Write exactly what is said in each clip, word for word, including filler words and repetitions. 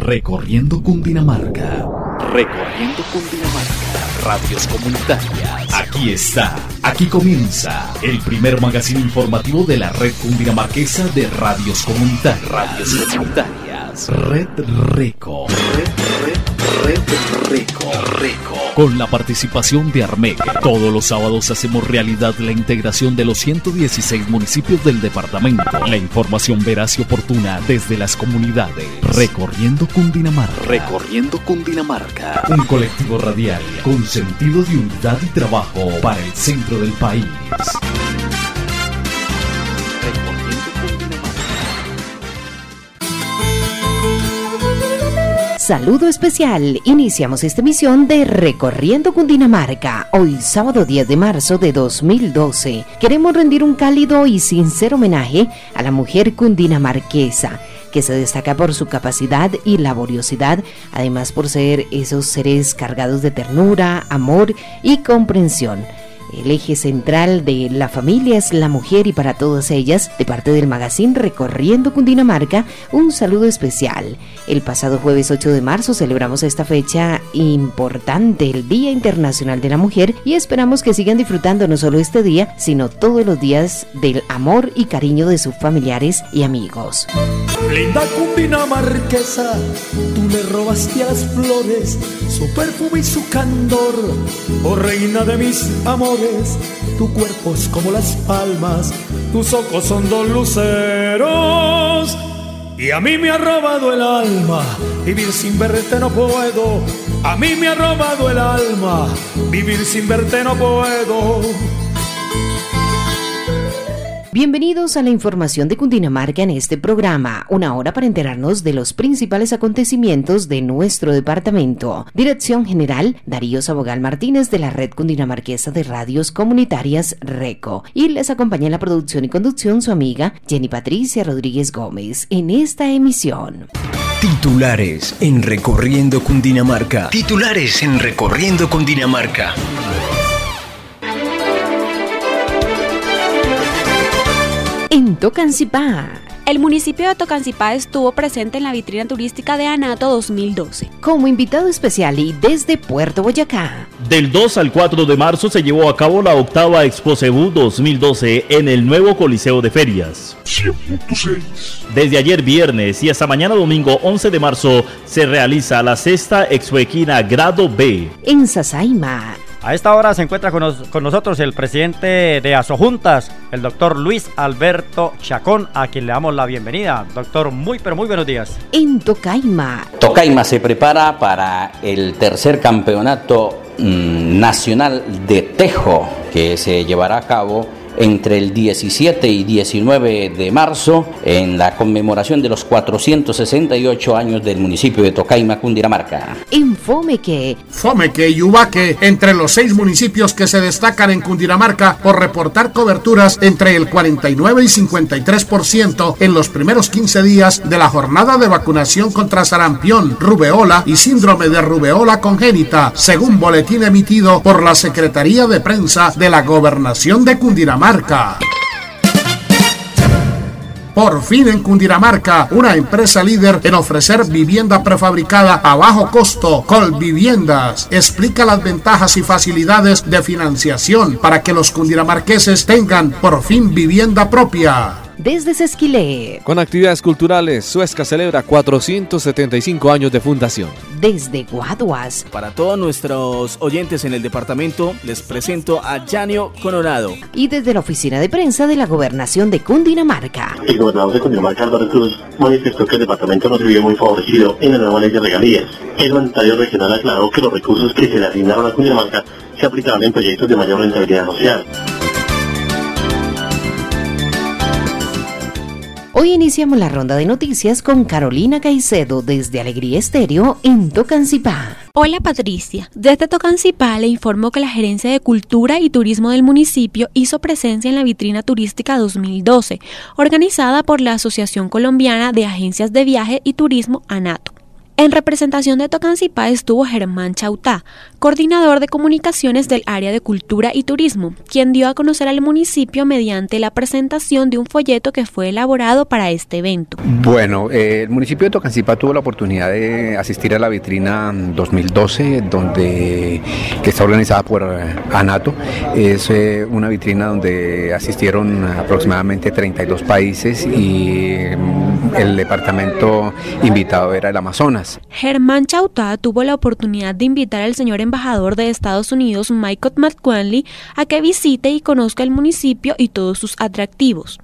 Recorriendo Cundinamarca. Recorriendo Cundinamarca. Radios comunitarias. Aquí está. Aquí comienza el primer magazine informativo de la red cundinamarquesa de radios comunitarias. Radios comunitarias. Red Reco. Red, red, red Reco. Reco. Con la participación de Armec. Todos los sábados hacemos realidad la integración de los ciento dieciséis municipios del departamento. La información veraz y oportuna desde las comunidades. Recorriendo Cundinamarca. Recorriendo Cundinamarca. Un colectivo radial con sentido de unidad y trabajo para el centro del país. Saludo especial. Iniciamos esta emisión de Recorriendo Cundinamarca. Hoy, sábado diez de marzo de dos mil doce. Queremos rendir un cálido y sincero homenaje a la mujer cundinamarquesa, que se destaca por su capacidad y laboriosidad, además por ser esos seres cargados de ternura, amor y comprensión. El eje central de la familia es la mujer y para todas ellas, de parte del magazine Recorriendo Cundinamarca, un saludo especial. El pasado jueves ocho de marzo celebramos esta fecha importante, el Día Internacional de la Mujer, y esperamos que sigan disfrutando no solo este día, sino todos los días del amor y cariño de sus familiares y amigos. Linda cundinamarquesa, tú le robaste a las flores su perfume y su candor, oh reina de mis amores. Tu cuerpo es como las palmas, tus ojos son dos luceros, y a mí me ha robado el alma, vivir sin verte no puedo. A mí me ha robado el alma, vivir sin verte no puedo. Bienvenidos a la información de Cundinamarca en este programa, una hora para enterarnos de los principales acontecimientos de nuestro departamento. Dirección General, Darío Sabogal Martínez de la Red Cundinamarquesa de Radios Comunitarias RECO. Y les acompaña en la producción y conducción su amiga Jenny Patricia Rodríguez Gómez en esta emisión. Titulares en Recorriendo Cundinamarca. Titulares en Recorriendo Cundinamarca. En Tocancipá. El municipio de Tocancipá estuvo presente en la vitrina turística de Anato dos mil doce. Como invitado especial y desde Puerto Boyacá. Del dos al cuatro de marzo se llevó a cabo la octava Expo Cebú dos mil doce en el nuevo Coliseo de Ferias. cien punto seis. Desde ayer viernes y hasta mañana domingo once de marzo se realiza la sexta Expo Equina Grado B. En Sasaima. A esta hora se encuentra con, nos, con nosotros el presidente de Asojuntas, el doctor Luis Alberto Chacón, a quien le damos la bienvenida. Doctor, muy pero muy buenos días. En Tocaima. Tocaima se prepara para el tercer campeonato mmm, nacional de tejo que se llevará a cabo entre el diecisiete y diecinueve de marzo en la conmemoración de los cuatrocientos sesenta y ocho años del municipio de Tocaima, Cundinamarca. En Fomeque. Fomeque y Ubaque, entre los seis municipios que se destacan en Cundinamarca por reportar coberturas entre el cuarenta y nueve y cincuenta y tres por ciento en los primeros quince días de la jornada de vacunación contra sarampión, rubeola y síndrome de rubeola congénita, según boletín emitido por la Secretaría de Prensa de la Gobernación de Cundinamarca. Marca. Por fin en Cundinamarca, una empresa líder en ofrecer vivienda prefabricada a bajo costo, Colviviendas, explica las ventajas y facilidades de financiación para que los cundinamarqueses tengan por fin vivienda propia. Desde Sesquilé. Con actividades culturales, Suezca celebra cuatrocientos setenta y cinco años de fundación. Desde Guaduas. Para todos nuestros oyentes en el departamento, les presento a Janio Coronado. Y desde la oficina de prensa de la Gobernación de Cundinamarca. El gobernador de Cundinamarca, Álvaro Cruz, manifestó que el departamento no se vio muy favorecido en la nueva ley de regalías. El mandatario regional aclaró que los recursos que se le asignaron a Cundinamarca se aplicaban en proyectos de mayor rentabilidad social. Hoy iniciamos la ronda de noticias con Carolina Caicedo desde Alegría Estéreo en Tocancipá. Hola Patricia, desde Tocancipá le informo que la Gerencia de Cultura y Turismo del municipio hizo presencia en la vitrina turística dos mil doce, organizada por la Asociación Colombiana de Agencias de Viaje y Turismo ANATO. En representación de Tocancipá estuvo Germán Chautá, coordinador de comunicaciones del área de cultura y turismo, quien dio a conocer al municipio mediante la presentación de un folleto que fue elaborado para este evento. Bueno, eh, el municipio de Tocancipá tuvo la oportunidad de asistir a la vitrina dos mil doce, donde, que está organizada por eh, ANATO. Es eh, una vitrina donde asistieron aproximadamente treinta y dos países y eh, el departamento invitado era el Amazonas. Germán Chautá tuvo la oportunidad de invitar al señor embajador de Estados Unidos, Michael McQuanley, a que visite y conozca el municipio y todos sus atractivos.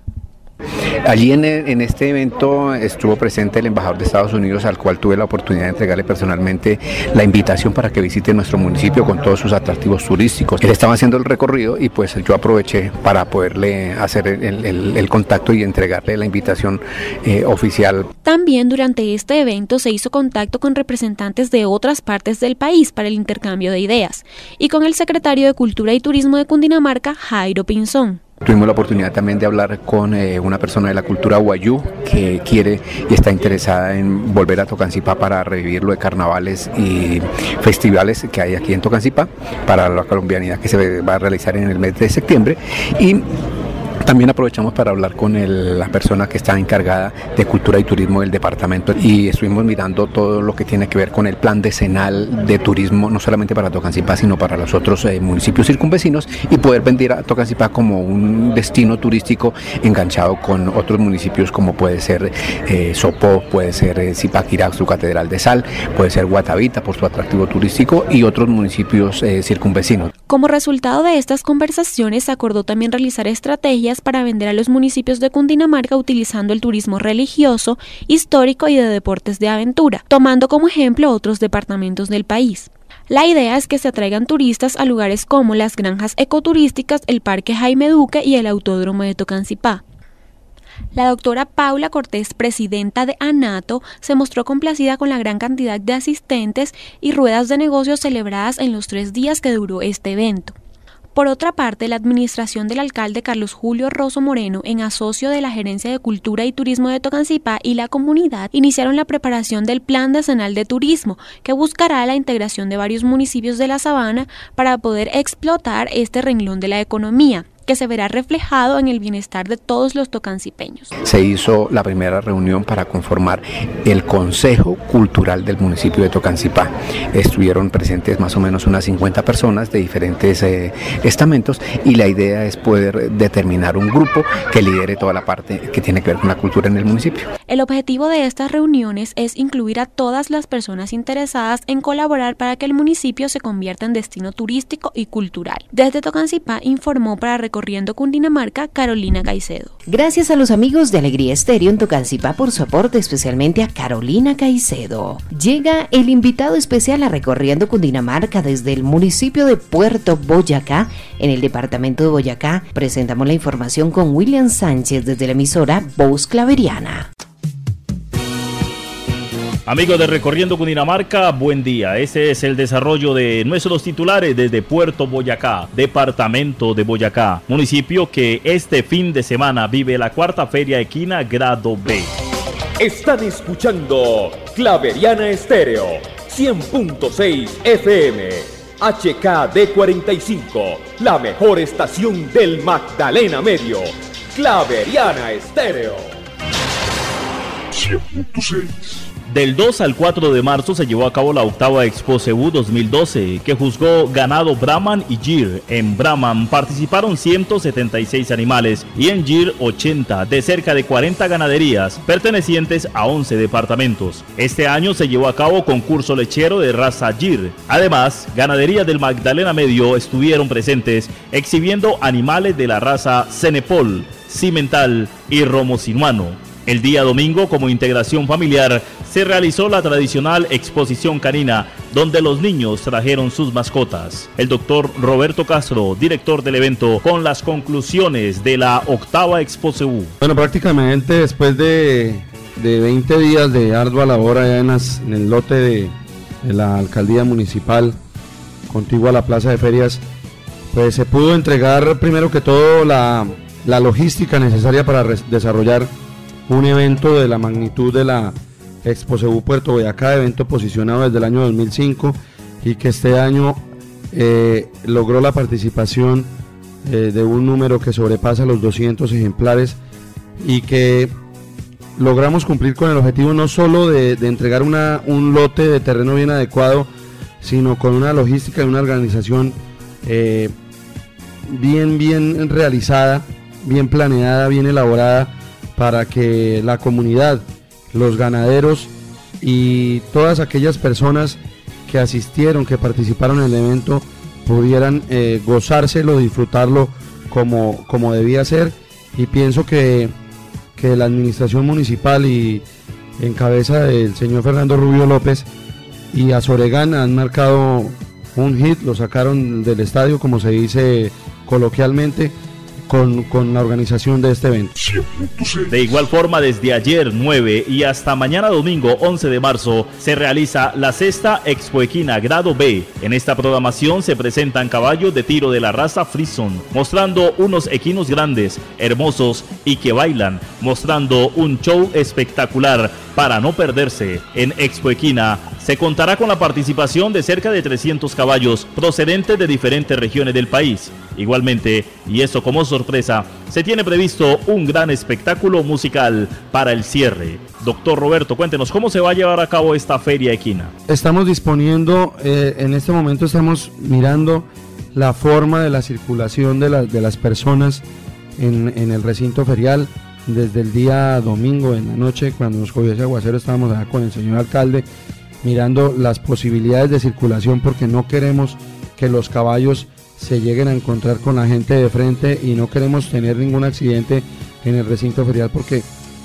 Allí en, en este evento estuvo presente el embajador de Estados Unidos, al cual tuve la oportunidad de entregarle personalmente la invitación para que visite nuestro municipio con todos sus atractivos turísticos. Él estaba haciendo el recorrido y pues yo aproveché para poderle hacer el, el, el contacto y entregarle la invitación eh, oficial. También durante este evento se hizo contacto con representantes de otras partes del país para el intercambio de ideas y con el secretario de Cultura y Turismo de Cundinamarca, Jairo Pinzón. Tuvimos la oportunidad también de hablar con eh, una persona de la cultura guayú que quiere y está interesada en volver a Tocancipá para revivir lo de carnavales y festivales que hay aquí en Tocancipá para la colombianidad que se va a realizar en el mes de septiembre. Y también aprovechamos para hablar con el, la persona que está encargada de cultura y turismo del departamento y estuvimos mirando todo lo que tiene que ver con el plan decenal de turismo, no solamente para Tocancipá, sino para los otros eh, municipios circunvecinos y poder vender a Tocancipá como un destino turístico enganchado con otros municipios como puede ser eh, Sopó, puede ser eh, Zipaquirá, su Catedral de Sal, puede ser Guatavita por su atractivo turístico y otros municipios eh, circunvecinos. Como resultado de estas conversaciones se acordó también realizar estrategias para vender a los municipios de Cundinamarca utilizando el turismo religioso, histórico y de deportes de aventura, tomando como ejemplo otros departamentos del país. La idea es que se atraigan turistas a lugares como las granjas ecoturísticas, el Parque Jaime Duque y el Autódromo de Tocancipá. La doctora Paula Cortés, presidenta de ANATO, se mostró complacida con la gran cantidad de asistentes y ruedas de negocios celebradas en los tres días que duró este evento. Por otra parte, la administración del alcalde Carlos Julio Rosso Moreno, en asocio de la Gerencia de Cultura y Turismo de Tocancipá y la comunidad, iniciaron la preparación del Plan Decenal de Turismo, que buscará la integración de varios municipios de la Sabana para poder explotar este renglón de la economía, que se verá reflejado en el bienestar de todos los tocancipeños. Se hizo la primera reunión para conformar el Consejo Cultural del municipio de Tocancipá. Estuvieron presentes más o menos unas cincuenta personas de diferentes eh, estamentos y la idea es poder determinar un grupo que lidere toda la parte que tiene que ver con la cultura en el municipio. El objetivo de estas reuniones es incluir a todas las personas interesadas en colaborar para que el municipio se convierta en destino turístico y cultural. Desde Tocancipá informó para Recorriendo Cundinamarca, Carolina Caicedo. Gracias a los amigos de Alegría Estéreo en Tocancipá por su aporte, especialmente a Carolina Caicedo. Llega el invitado especial a Recorriendo Cundinamarca desde el municipio de Puerto Boyacá, en el departamento de Boyacá. Presentamos la información con William Sánchez desde la emisora Voz Claveriana. Amigos de Recorriendo Cundinamarca, buen día. Este es el desarrollo de nuestros titulares desde Puerto Boyacá, departamento de Boyacá, municipio que este fin de semana vive la cuarta Feria Equina Grado B. Están escuchando Claveriana Estéreo, cien punto seis F M, H K D cuarenta y cinco, la mejor estación del Magdalena Medio. Claveriana Estéreo. cien punto seis. Del dos al cuatro de marzo se llevó a cabo la octava Expo Cebú dos mil doce, que juzgó ganado Brahman y Gir. En Brahman participaron ciento setenta y seis animales y en Gir ochenta, de cerca de cuarenta ganaderías pertenecientes a once departamentos. Este año se llevó a cabo concurso lechero de raza Gir. Además, ganaderías del Magdalena Medio estuvieron presentes exhibiendo animales de la raza Cenepol, Cimental y Romo Sinuano. El día domingo, como integración familiar, se realizó la tradicional exposición canina, donde los niños trajeron sus mascotas. El doctor Roberto Castro, director del evento, con las conclusiones de la octava Expo Cebú. Bueno, prácticamente después de, de veinte días de ardua labor allá en, las, en el lote de, de la alcaldía municipal, contigua a la plaza de ferias, pues se pudo entregar primero que todo la, la logística necesaria para res, desarrollar un evento de la magnitud de la Exposebú Puerto Boyacá, evento posicionado desde el año dos mil cinco y que este año eh, logró la participación eh, de un número que sobrepasa los doscientos ejemplares y que logramos cumplir con el objetivo no solo de, de entregar una, un lote de terreno bien adecuado, sino con una logística y una organización eh, bien, bien realizada, bien planeada, bien elaborada, para que la comunidad, los ganaderos y todas aquellas personas que asistieron, que participaron en el evento, pudieran eh, gozárselo, disfrutarlo como, como debía ser. Y pienso que que la administración municipal y en cabeza del señor Fernando Rubio López y Azoregán han marcado un hit, lo sacaron del estadio, como se dice coloquialmente, con, con la organización de este evento. De igual forma, desde ayer nueve y hasta mañana domingo once de marzo se realiza la sexta Expo Equina Grado B. En esta programación se presentan caballos de tiro de la raza Frison, mostrando unos equinos grandes, hermosos y que bailan, mostrando un show espectacular para no perderse. En Expo Equina se contará con la participación de cerca de trescientos caballos procedentes de diferentes regiones del país. Igualmente, y eso como sorpresa, se tiene previsto un gran espectáculo musical para el cierre. Doctor Roberto, cuéntenos cómo se va a llevar a cabo esta feria equina. Estamos disponiendo, eh, en este momento estamos mirando la forma de la circulación de, la, de las personas en, en el recinto ferial. Desde el día domingo en la noche, cuando nos cogió ese aguacero, estábamos acá con el señor alcalde mirando las posibilidades de circulación, porque no queremos que los caballos se lleguen a encontrar con la gente de frente y no queremos tener ningún accidente en el recinto ferial, porque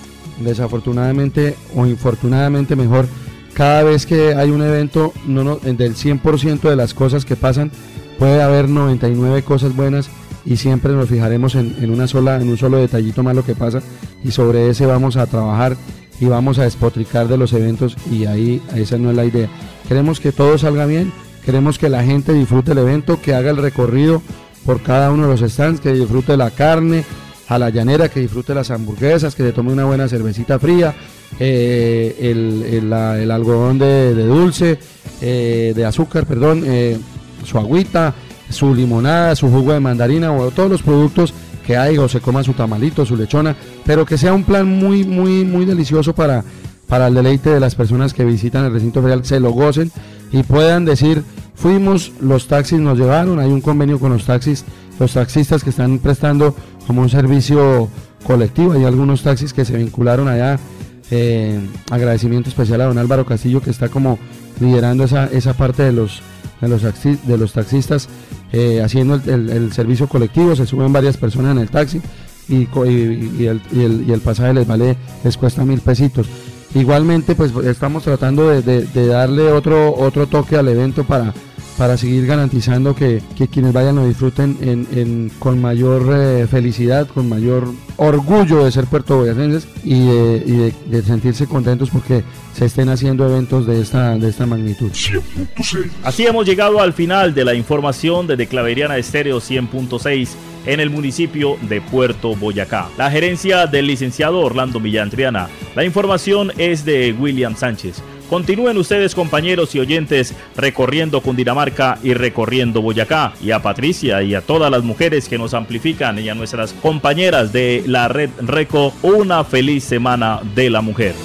desafortunadamente o infortunadamente mejor, cada vez que hay un evento, no, no, del cien por ciento de las cosas que pasan, puede haber noventa y nueve cosas buenas, y siempre nos fijaremos en, en una sola, en un solo detallito malo que pasa, y sobre ese vamos a trabajar y vamos a despotricar de los eventos, y ahí esa no es la idea. Queremos que todo salga bien, queremos que la gente disfrute el evento, que haga el recorrido por cada uno de los stands, que disfrute la carne a la llanera, que disfrute las hamburguesas, que se tome una buena cervecita fría, eh, el, el, la, el algodón de, de dulce, eh, de azúcar, perdón, eh, su agüita, su limonada, su jugo de mandarina, o todos los productos que hay, o se coma su tamalito, su lechona, pero que sea un plan muy, muy, muy delicioso para, para el deleite de las personas que visitan el recinto ferial, se lo gocen y puedan decir, fuimos, los taxis nos llevaron, hay un convenio con los taxis, los taxistas que están prestando como un servicio colectivo, hay algunos taxis que se vincularon allá, eh, agradecimiento especial a don Álvaro Castillo, que está como liderando esa, esa parte de los, de los, taxi, de los taxistas, eh, haciendo el, el, el servicio colectivo, se suben varias personas en el taxi y, y, y, el, y, el, y el pasaje les vale, les cuesta mil pesitos. Igualmente, pues estamos tratando de, de, de darle otro, otro toque al evento para, para seguir garantizando que, que quienes vayan lo disfruten en, en, con mayor eh, felicidad, con mayor orgullo de ser puertoboyacenses y, de, y de, de sentirse contentos porque se estén haciendo eventos de esta, de esta magnitud. Así hemos llegado al final de la información desde Claveriana Estéreo cien punto seis en el municipio de Puerto Boyacá. La gerencia del licenciado Orlando Millán Triana. La información es de William Sánchez. Continúen ustedes, compañeros y oyentes, recorriendo Cundinamarca y recorriendo Boyacá. Y a Patricia y a todas las mujeres que nos amplifican y a nuestras compañeras de la red Reco, una feliz semana de la mujer.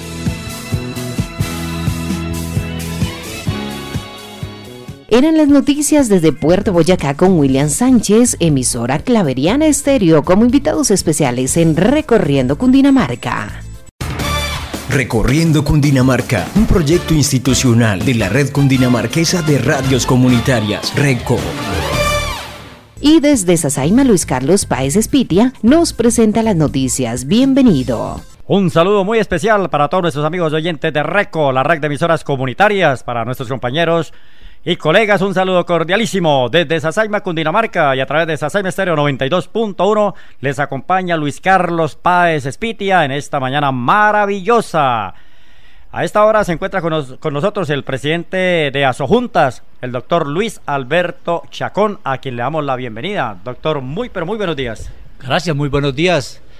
Eran las noticias desde Puerto Boyacá con William Sánchez, emisora Claveriana Estéreo, como invitados especiales en Recorriendo Cundinamarca. Recorriendo Cundinamarca, un proyecto institucional de la Red Cundinamarquesa de Radios Comunitarias, RECO. Y desde Sasaima, Luis Carlos Páez Espitia nos presenta las noticias. Bienvenido. Un saludo muy especial para todos nuestros amigos oyentes de RECO, la red de emisoras comunitarias, para nuestros compañeros y colegas, un saludo cordialísimo desde Sasaima, Cundinamarca, y a través de Sasaima Estéreo noventa y dos punto uno les acompaña Luis Carlos Páez Espitia en esta mañana maravillosa. A esta hora se encuentra con, nos, con nosotros el presidente de Asojuntas, el doctor Luis Alberto Chacón, a quien le damos la bienvenida. Doctor, muy pero muy buenos días. Gracias, muy buenos días.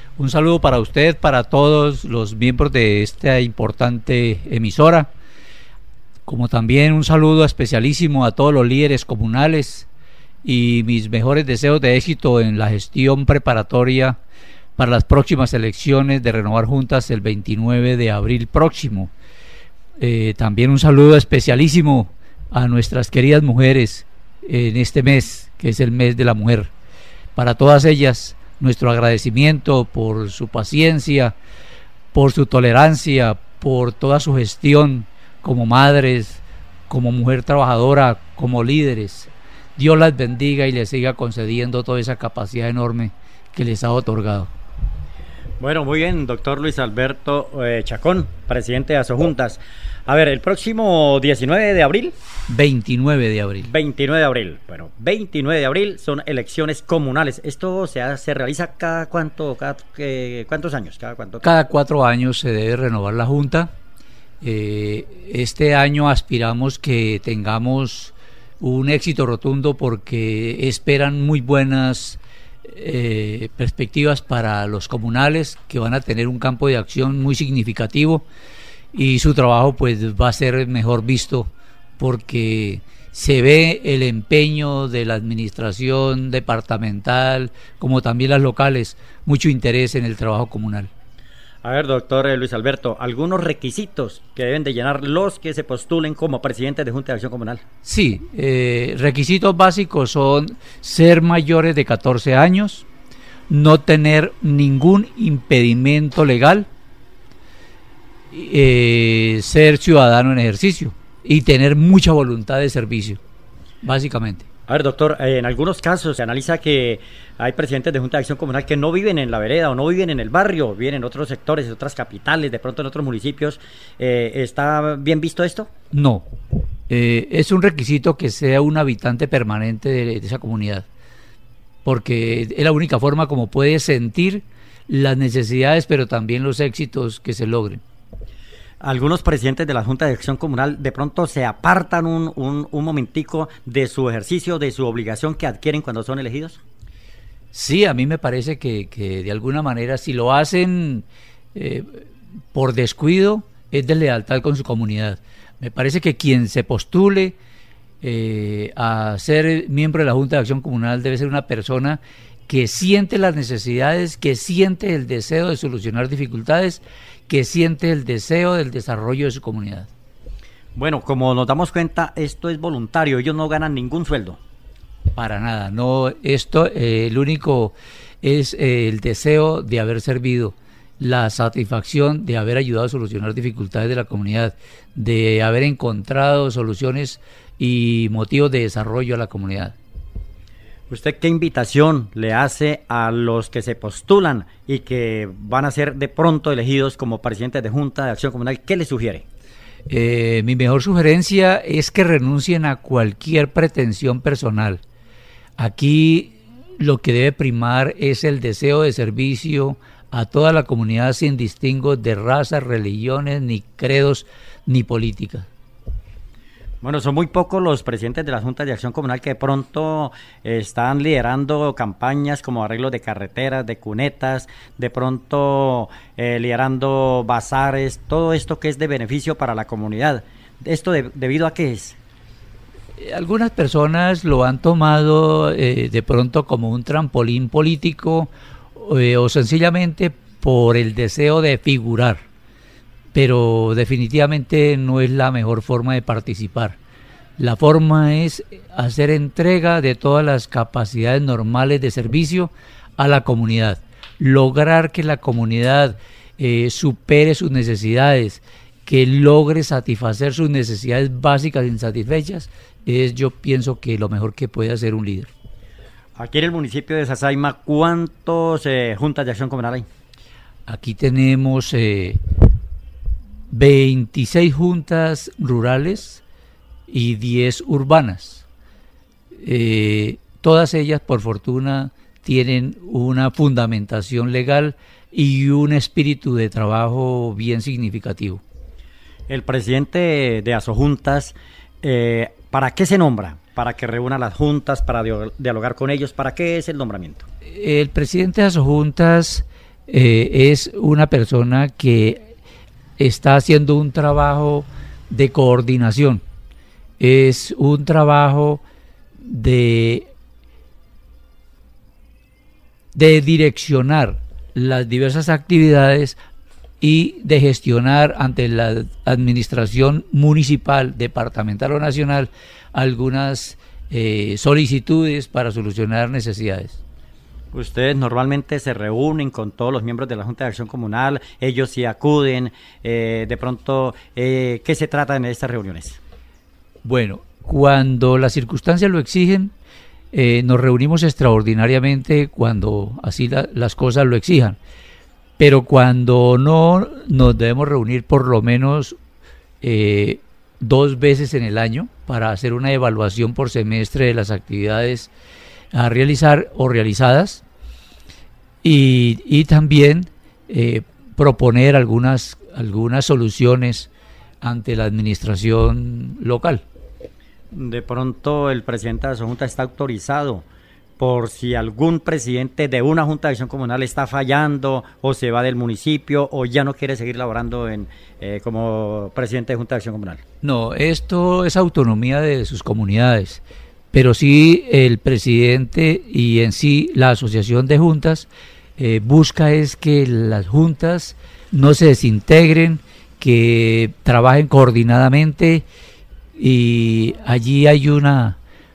Un saludo para usted, para todos los miembros de esta importante emisora, como también un saludo especialísimo a todos los líderes comunales y mis mejores deseos de éxito en la gestión preparatoria para las próximas elecciones de Renovar Juntas el veintinueve de abril próximo. Eh, también un saludo especialísimo a nuestras queridas mujeres en este mes, que es el mes de la mujer. Para todas ellas, nuestro agradecimiento por su paciencia, por su tolerancia, por toda su gestión como madres, como mujer trabajadora, como líderes. Dios las bendiga y les siga concediendo toda esa capacidad enorme que les ha otorgado. Bueno, muy bien, doctor Luis Alberto eh, Chacón, presidente de Asojuntas. A ver, el próximo diecinueve de abril. veintinueve de abril. veintinueve de abril. Bueno, veintinueve de abril son elecciones comunales. ¿Esto se, se realiza cada cuánto, cada, eh, cuántos años? Cada, cuánto, cada cuatro años se debe renovar la Junta. Eh, este año aspiramos que tengamos un éxito rotundo porque esperan muy buenas eh, perspectivas para los comunales, que van a tener un campo de acción muy significativo y su trabajo pues va a ser mejor visto porque se ve el empeño de la administración departamental como también las locales, mucho interés en el trabajo comunal. A ver, doctor Luis Alberto, algunos requisitos que deben de llenar los que se postulen como presidentes de Junta de Acción Comunal. Sí, eh, requisitos básicos son ser mayores de catorce años, no tener ningún impedimento legal, eh, ser ciudadano en ejercicio y tener mucha voluntad de servicio, básicamente. A ver, doctor, eh, en algunos casos se analiza que hay presidentes de Junta de Acción Comunal que no viven en la vereda o no viven en el barrio, viven en otros sectores, en otras capitales, de pronto en otros municipios. Eh, ¿Está bien visto esto? No, eh, es un requisito que sea un habitante permanente de, de esa comunidad, porque es la única forma como puede sentir las necesidades, pero también los éxitos que se logren. Algunos presidentes de la Junta de Acción Comunal de pronto se apartan un, un, un momentico de su ejercicio, de su obligación que adquieren cuando son elegidos. Sí, a mí me parece que, que de alguna manera si lo hacen eh, por descuido es deslealtad con su comunidad. Me parece que quien se postule eh, a ser miembro de la Junta de Acción Comunal debe ser una persona que siente las necesidades, que siente el deseo de solucionar dificultades, que siente el deseo del desarrollo de su comunidad. Bueno, como nos damos cuenta, esto es voluntario, ellos no ganan ningún sueldo. Para nada, no, esto, eh, el único es eh, el deseo de haber servido, la satisfacción de haber ayudado a solucionar dificultades de la comunidad, de haber encontrado soluciones y motivos de desarrollo a la comunidad. ¿Usted qué invitación le hace a los que se postulan y que van a ser de pronto elegidos como presidentes de Junta de Acción Comunal? ¿Qué le sugiere? Eh, mi mejor sugerencia es que renuncien a cualquier pretensión personal. Aquí lo que debe primar es el deseo de servicio a toda la comunidad sin distingo de razas, religiones, ni credos, ni políticas. Bueno, son muy pocos los presidentes de las Juntas de Acción Comunal que de pronto están liderando campañas como arreglos de carreteras, de cunetas, de pronto eh, liderando bazares, todo esto que es de beneficio para la comunidad. ¿Esto de, debido a qué es? Algunas personas lo han tomado eh, de pronto como un trampolín político eh, o sencillamente por el deseo de figurar. Pero definitivamente no es la mejor forma de participar. La forma es hacer entrega de todas las capacidades normales de servicio a la comunidad, lograr que la comunidad eh, supere sus necesidades, que logre satisfacer sus necesidades básicas insatisfechas, es yo pienso que lo mejor que puede hacer un líder. Aquí en el municipio de Sasaima, ¿cuántos eh, juntas de acción comunal hay? Aquí tenemos Eh, veintiséis juntas rurales y diez urbanas. Eh, todas ellas, por fortuna, tienen una fundamentación legal y un espíritu de trabajo bien significativo. El presidente de Asojuntas, eh, ¿para qué se nombra? ¿Para que reúna las juntas, para dialogar con ellos? ¿Para qué es el nombramiento? El presidente de Asojuntas eh, es una persona que está haciendo un trabajo de coordinación, es un trabajo de, de direccionar las diversas actividades y de gestionar ante la administración municipal, departamental o nacional algunas eh, solicitudes para solucionar necesidades. Ustedes normalmente se reúnen con todos los miembros de la Junta de Acción Comunal, ellos sí acuden, eh, de pronto, eh, ¿qué se trata en estas reuniones? Bueno, cuando las circunstancias lo exigen, eh, nos reunimos extraordinariamente cuando así la, las cosas lo exijan, pero cuando no, nos debemos reunir por lo menos eh, dos veces en el año para hacer una evaluación por semestre de las actividades a realizar o realizadas y, y también eh, proponer algunas, algunas soluciones ante la administración local. De pronto el presidente de la Junta está autorizado por si algún presidente de una Junta de Acción Comunal está fallando o se va del municipio o ya no quiere seguir laborando en, eh, como presidente de Junta de Acción Comunal. No, esto es autonomía de sus comunidades. Pero sí el presidente y en sí la asociación de juntas eh, busca es que las juntas no se desintegren, que trabajen coordinadamente y allí hay una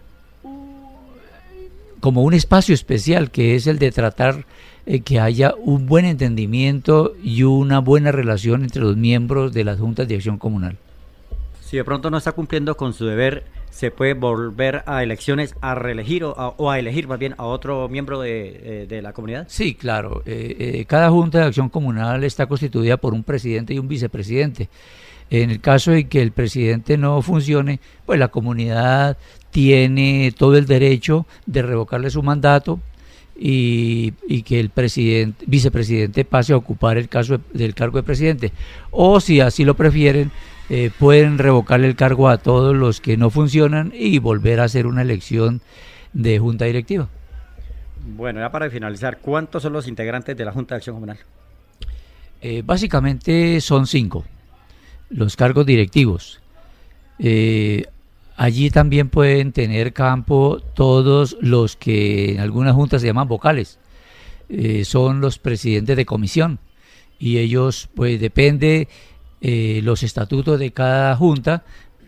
como un espacio especial que es el de tratar eh, que haya un buen entendimiento y una buena relación entre los miembros de las juntas de acción comunal. Si de pronto no está cumpliendo con su deber, ¿se puede volver a elecciones a reelegir o a, o a elegir más bien a otro miembro de, eh, de la comunidad? Sí, claro. Eh, eh, cada Junta de Acción Comunal está constituida por un presidente y un vicepresidente. En el caso de que el presidente no funcione, pues la comunidad tiene todo el derecho de revocarle su mandato y, y que el presidente, vicepresidente pase a ocupar el caso de, del cargo de presidente. O si así lo prefieren, Eh, pueden revocarle el cargo a todos los que no funcionan y volver a hacer una elección de junta directiva. Bueno, ya para finalizar, ¿cuántos son los integrantes de la Junta de Acción Comunal? Eh, básicamente son cinco, los cargos directivos. Eh, allí también pueden tener campo todos los que en algunas juntas se llaman vocales, eh, son los presidentes de comisión y ellos pues depende Eh, los estatutos de cada junta,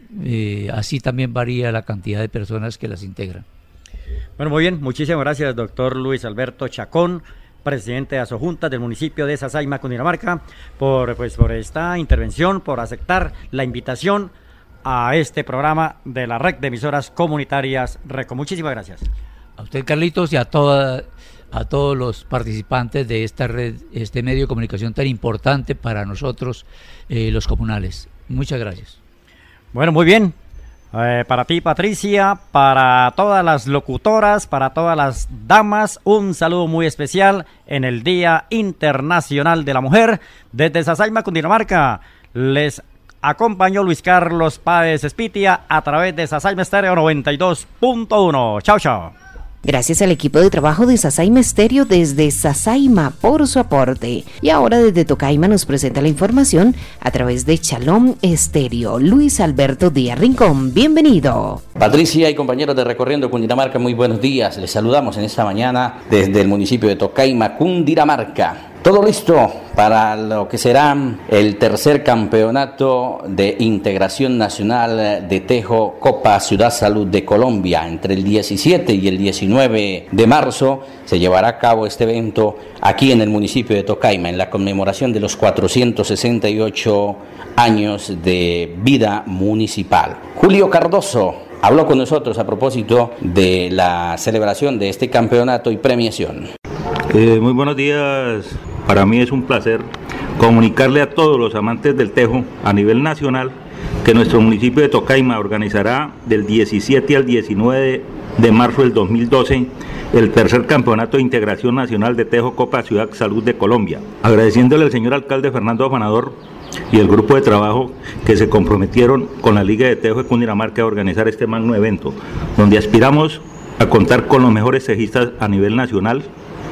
eh, así también varía la cantidad de personas que las integran. Bueno, muy bien, muchísimas gracias, doctor Luis Alberto Chacón, presidente de Asojuntas del municipio de Sasaima, Cundinamarca, por, pues, por esta intervención, por aceptar la invitación a este programa de la red de emisoras comunitarias RECO. Muchísimas gracias. A usted, Carlitos, y a toda a todos los participantes de esta red, este medio de comunicación tan importante para nosotros, eh, los comunales. Muchas gracias. Bueno, muy bien. Eh, para ti, Patricia, para todas las locutoras, para todas las damas, un saludo muy especial en el Día Internacional de la Mujer. Desde Sasaima, Cundinamarca, les acompañó Luis Carlos Páez Espitia a través de Sasaima Estéreo noventa y dos punto uno. Chao, chao. Gracias al equipo de trabajo de Sasaima Estéreo desde Sasaima por su aporte. Y ahora desde Tocaima nos presenta la información a través de Shalom Estéreo. Luis Alberto Díaz Rincón, bienvenido. Patricia y compañeros de Recorriendo Cundinamarca, muy buenos días. Les saludamos en esta mañana desde el municipio de Tocaima, Cundinamarca. Todo listo para lo que será el tercer campeonato de integración nacional de tejo Copa Ciudad Salud de Colombia. Entre el diecisiete y el diecinueve de marzo se llevará a cabo este evento aquí en el municipio de Tocaima, en la conmemoración de los cuatrocientos sesenta y ocho años de vida municipal. Julio Cardoso habló con nosotros a propósito de la celebración de este campeonato y premiación. Eh, muy buenos días. Para mí es un placer comunicarle a todos los amantes del tejo a nivel nacional que nuestro municipio de Tocaima organizará del diecisiete al diecinueve de marzo del dos mil doce el tercer campeonato de integración nacional de tejo Copa Ciudad Salud de Colombia. Agradeciéndole al señor alcalde Fernando Afanador y el grupo de trabajo que se comprometieron con la Liga de Tejo de Cundinamarca a organizar este magno evento, donde aspiramos a contar con los mejores tejistas a nivel nacional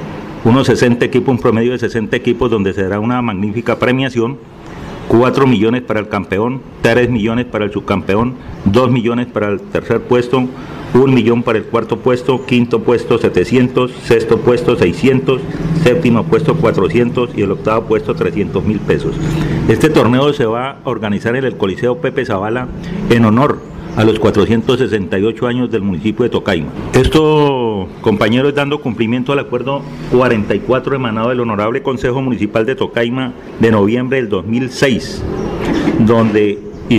unos sesenta equipos, un promedio de sesenta equipos, donde se dará una magnífica premiación. cuatro millones para el campeón, tres millones para el subcampeón, dos millones para el tercer puesto, un millón para el cuarto puesto, quinto puesto setecientos, sexto puesto seiscientos, séptimo puesto cuatrocientos y el octavo puesto trescientos mil pesos. Este torneo se va a organizar en el Coliseo Pepe Zavala en honor a los cuatrocientos sesenta y ocho años del municipio de Tocaima. Esto, compañeros, dando cumplimiento al acuerdo cuarenta y cuatro emanado del Honorable Consejo Municipal de Tocaima de noviembre del dos mil seis, donde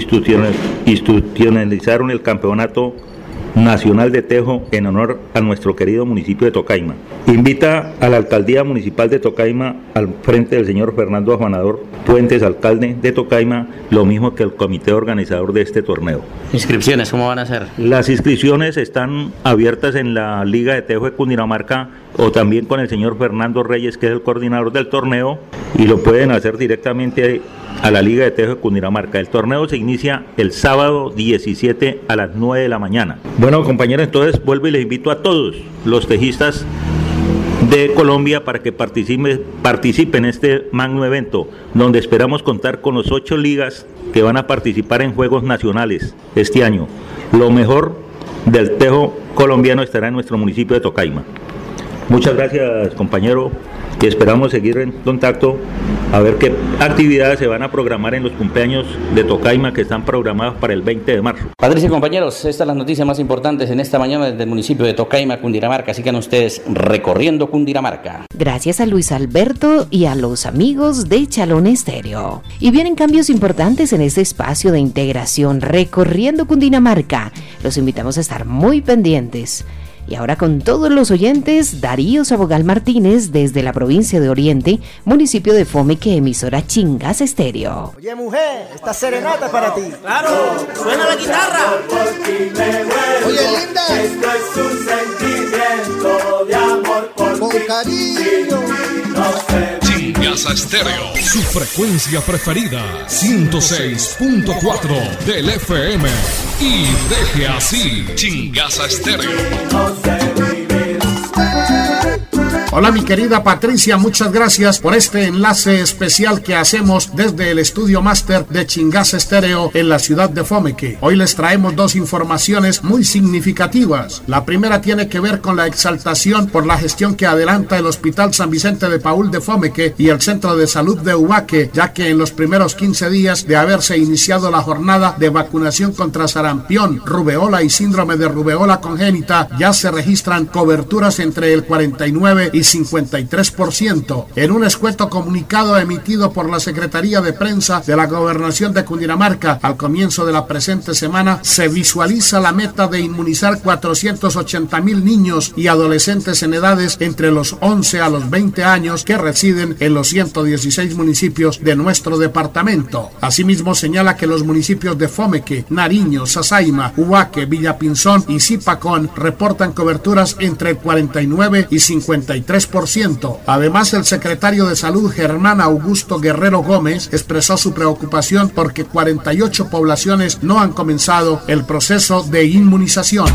institucionalizaron el campeonato nacional de tejo en honor a nuestro querido municipio de Tocaima. Invita a la alcaldía municipal de Tocaima al frente del señor Fernando Afanador Puentes, alcalde de Tocaima, lo mismo que el comité organizador de este torneo. ¿Inscripciones cómo van a ser? Las inscripciones están abiertas en la Liga de Tejo de Cundinamarca o también con el señor Fernando Reyes, que es el coordinador del torneo, y lo pueden hacer directamente a la Liga de Tejo de Cundinamarca. El torneo se inicia el sábado diecisiete a las nueve de la mañana. Bueno, compañeros, entonces vuelvo y les invito a todos los tejistas de Colombia para que participen, participen en este magno evento, donde esperamos contar con los ocho ligas que van a participar en Juegos Nacionales este año. Lo mejor del tejo colombiano estará en nuestro municipio de Tocaima. Muchas gracias, compañero, y esperamos seguir en contacto a ver qué actividades se van a programar en los cumpleaños de Tocaima que están programados para el veinte de marzo. Patricia y compañeros, estas son las noticias más importantes en esta mañana desde el municipio de Tocaima, Cundinamarca. Sigan ustedes recorriendo Cundinamarca. Gracias a Luis Alberto y a los amigos de Chalón Estéreo. Y vienen cambios importantes en este espacio de integración Recorriendo Cundinamarca. Los invitamos a estar muy pendientes. Y ahora con todos los oyentes, Darío Sabogal Martínez desde la provincia de Oriente, municipio de Fomeque, emisora Chingas Estéreo. Oye mujer, esta serenata es para ti. Claro, suena la guitarra. Oye linda, esto es un sentimiento de amor por con ti. cariño. Chingaza Estéreo, su frecuencia preferida, ciento seis punto cuatro del F M. Y deje así, Chingaza Estéreo. Hola mi querida Patricia, muchas gracias por este enlace especial que hacemos desde el estudio máster de Chingaza Estéreo en la ciudad de Fomeque. Hoy les traemos dos informaciones muy significativas. La primera tiene que ver con la exaltación por la gestión que adelanta el Hospital San Vicente de Paúl de Fomeque y el Centro de Salud de Ubaque, ya que en los primeros quince días de haberse iniciado la jornada de vacunación contra sarampión, rubeola y síndrome de rubeola congénita, ya se registran coberturas entre el cuarenta y nueve y cincuenta y tres por ciento. En un escueto comunicado emitido por la Secretaría de Prensa de la Gobernación de Cundinamarca al comienzo de la presente semana, se visualiza la meta de inmunizar cuatrocientos ochenta mil niños y adolescentes en edades entre los once a los veinte años que residen en los ciento dieciséis municipios de nuestro departamento. Asimismo, señala que los municipios de Fomeque, Nariño, Sasaima, Ubaque, Villapinzón y Zipacón reportan coberturas entre el cuarenta y nueve y cincuenta y tres por ciento. Además, el secretario de Salud, Germán Augusto Guerrero Gómez, expresó su preocupación porque cuarenta y ocho poblaciones no han comenzado el proceso de inmunización.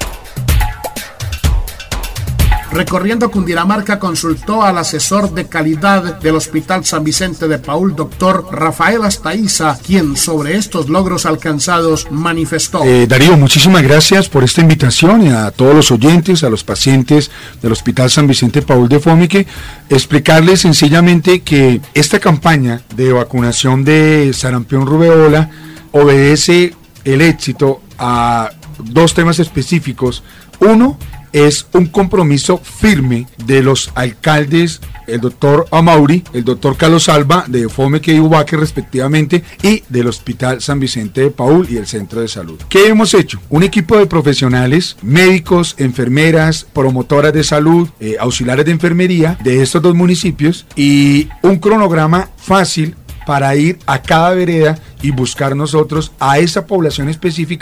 Recorriendo Cundinamarca consultó al asesor de calidad del Hospital San Vicente de Paúl, doctor Rafael Astaiza, quien sobre estos logros alcanzados manifestó. Eh, Darío, muchísimas gracias por esta invitación y a todos los oyentes, a los pacientes del Hospital San Vicente de Paúl de Fomeque, explicarles sencillamente que esta campaña de vacunación de sarampión rubeola obedece el éxito a dos temas específicos. Uno, es un compromiso firme de los alcaldes, el doctor Amauri, el doctor Carlos Alba, de Fomeque y Ubaque respectivamente, y del Hospital San Vicente de Paúl y el Centro de Salud. ¿Qué hemos hecho? Un equipo de profesionales, médicos, enfermeras, promotoras de salud, eh, auxiliares de enfermería de estos dos municipios y un cronograma fácil para ir a cada vereda y buscar nosotros a esa población específica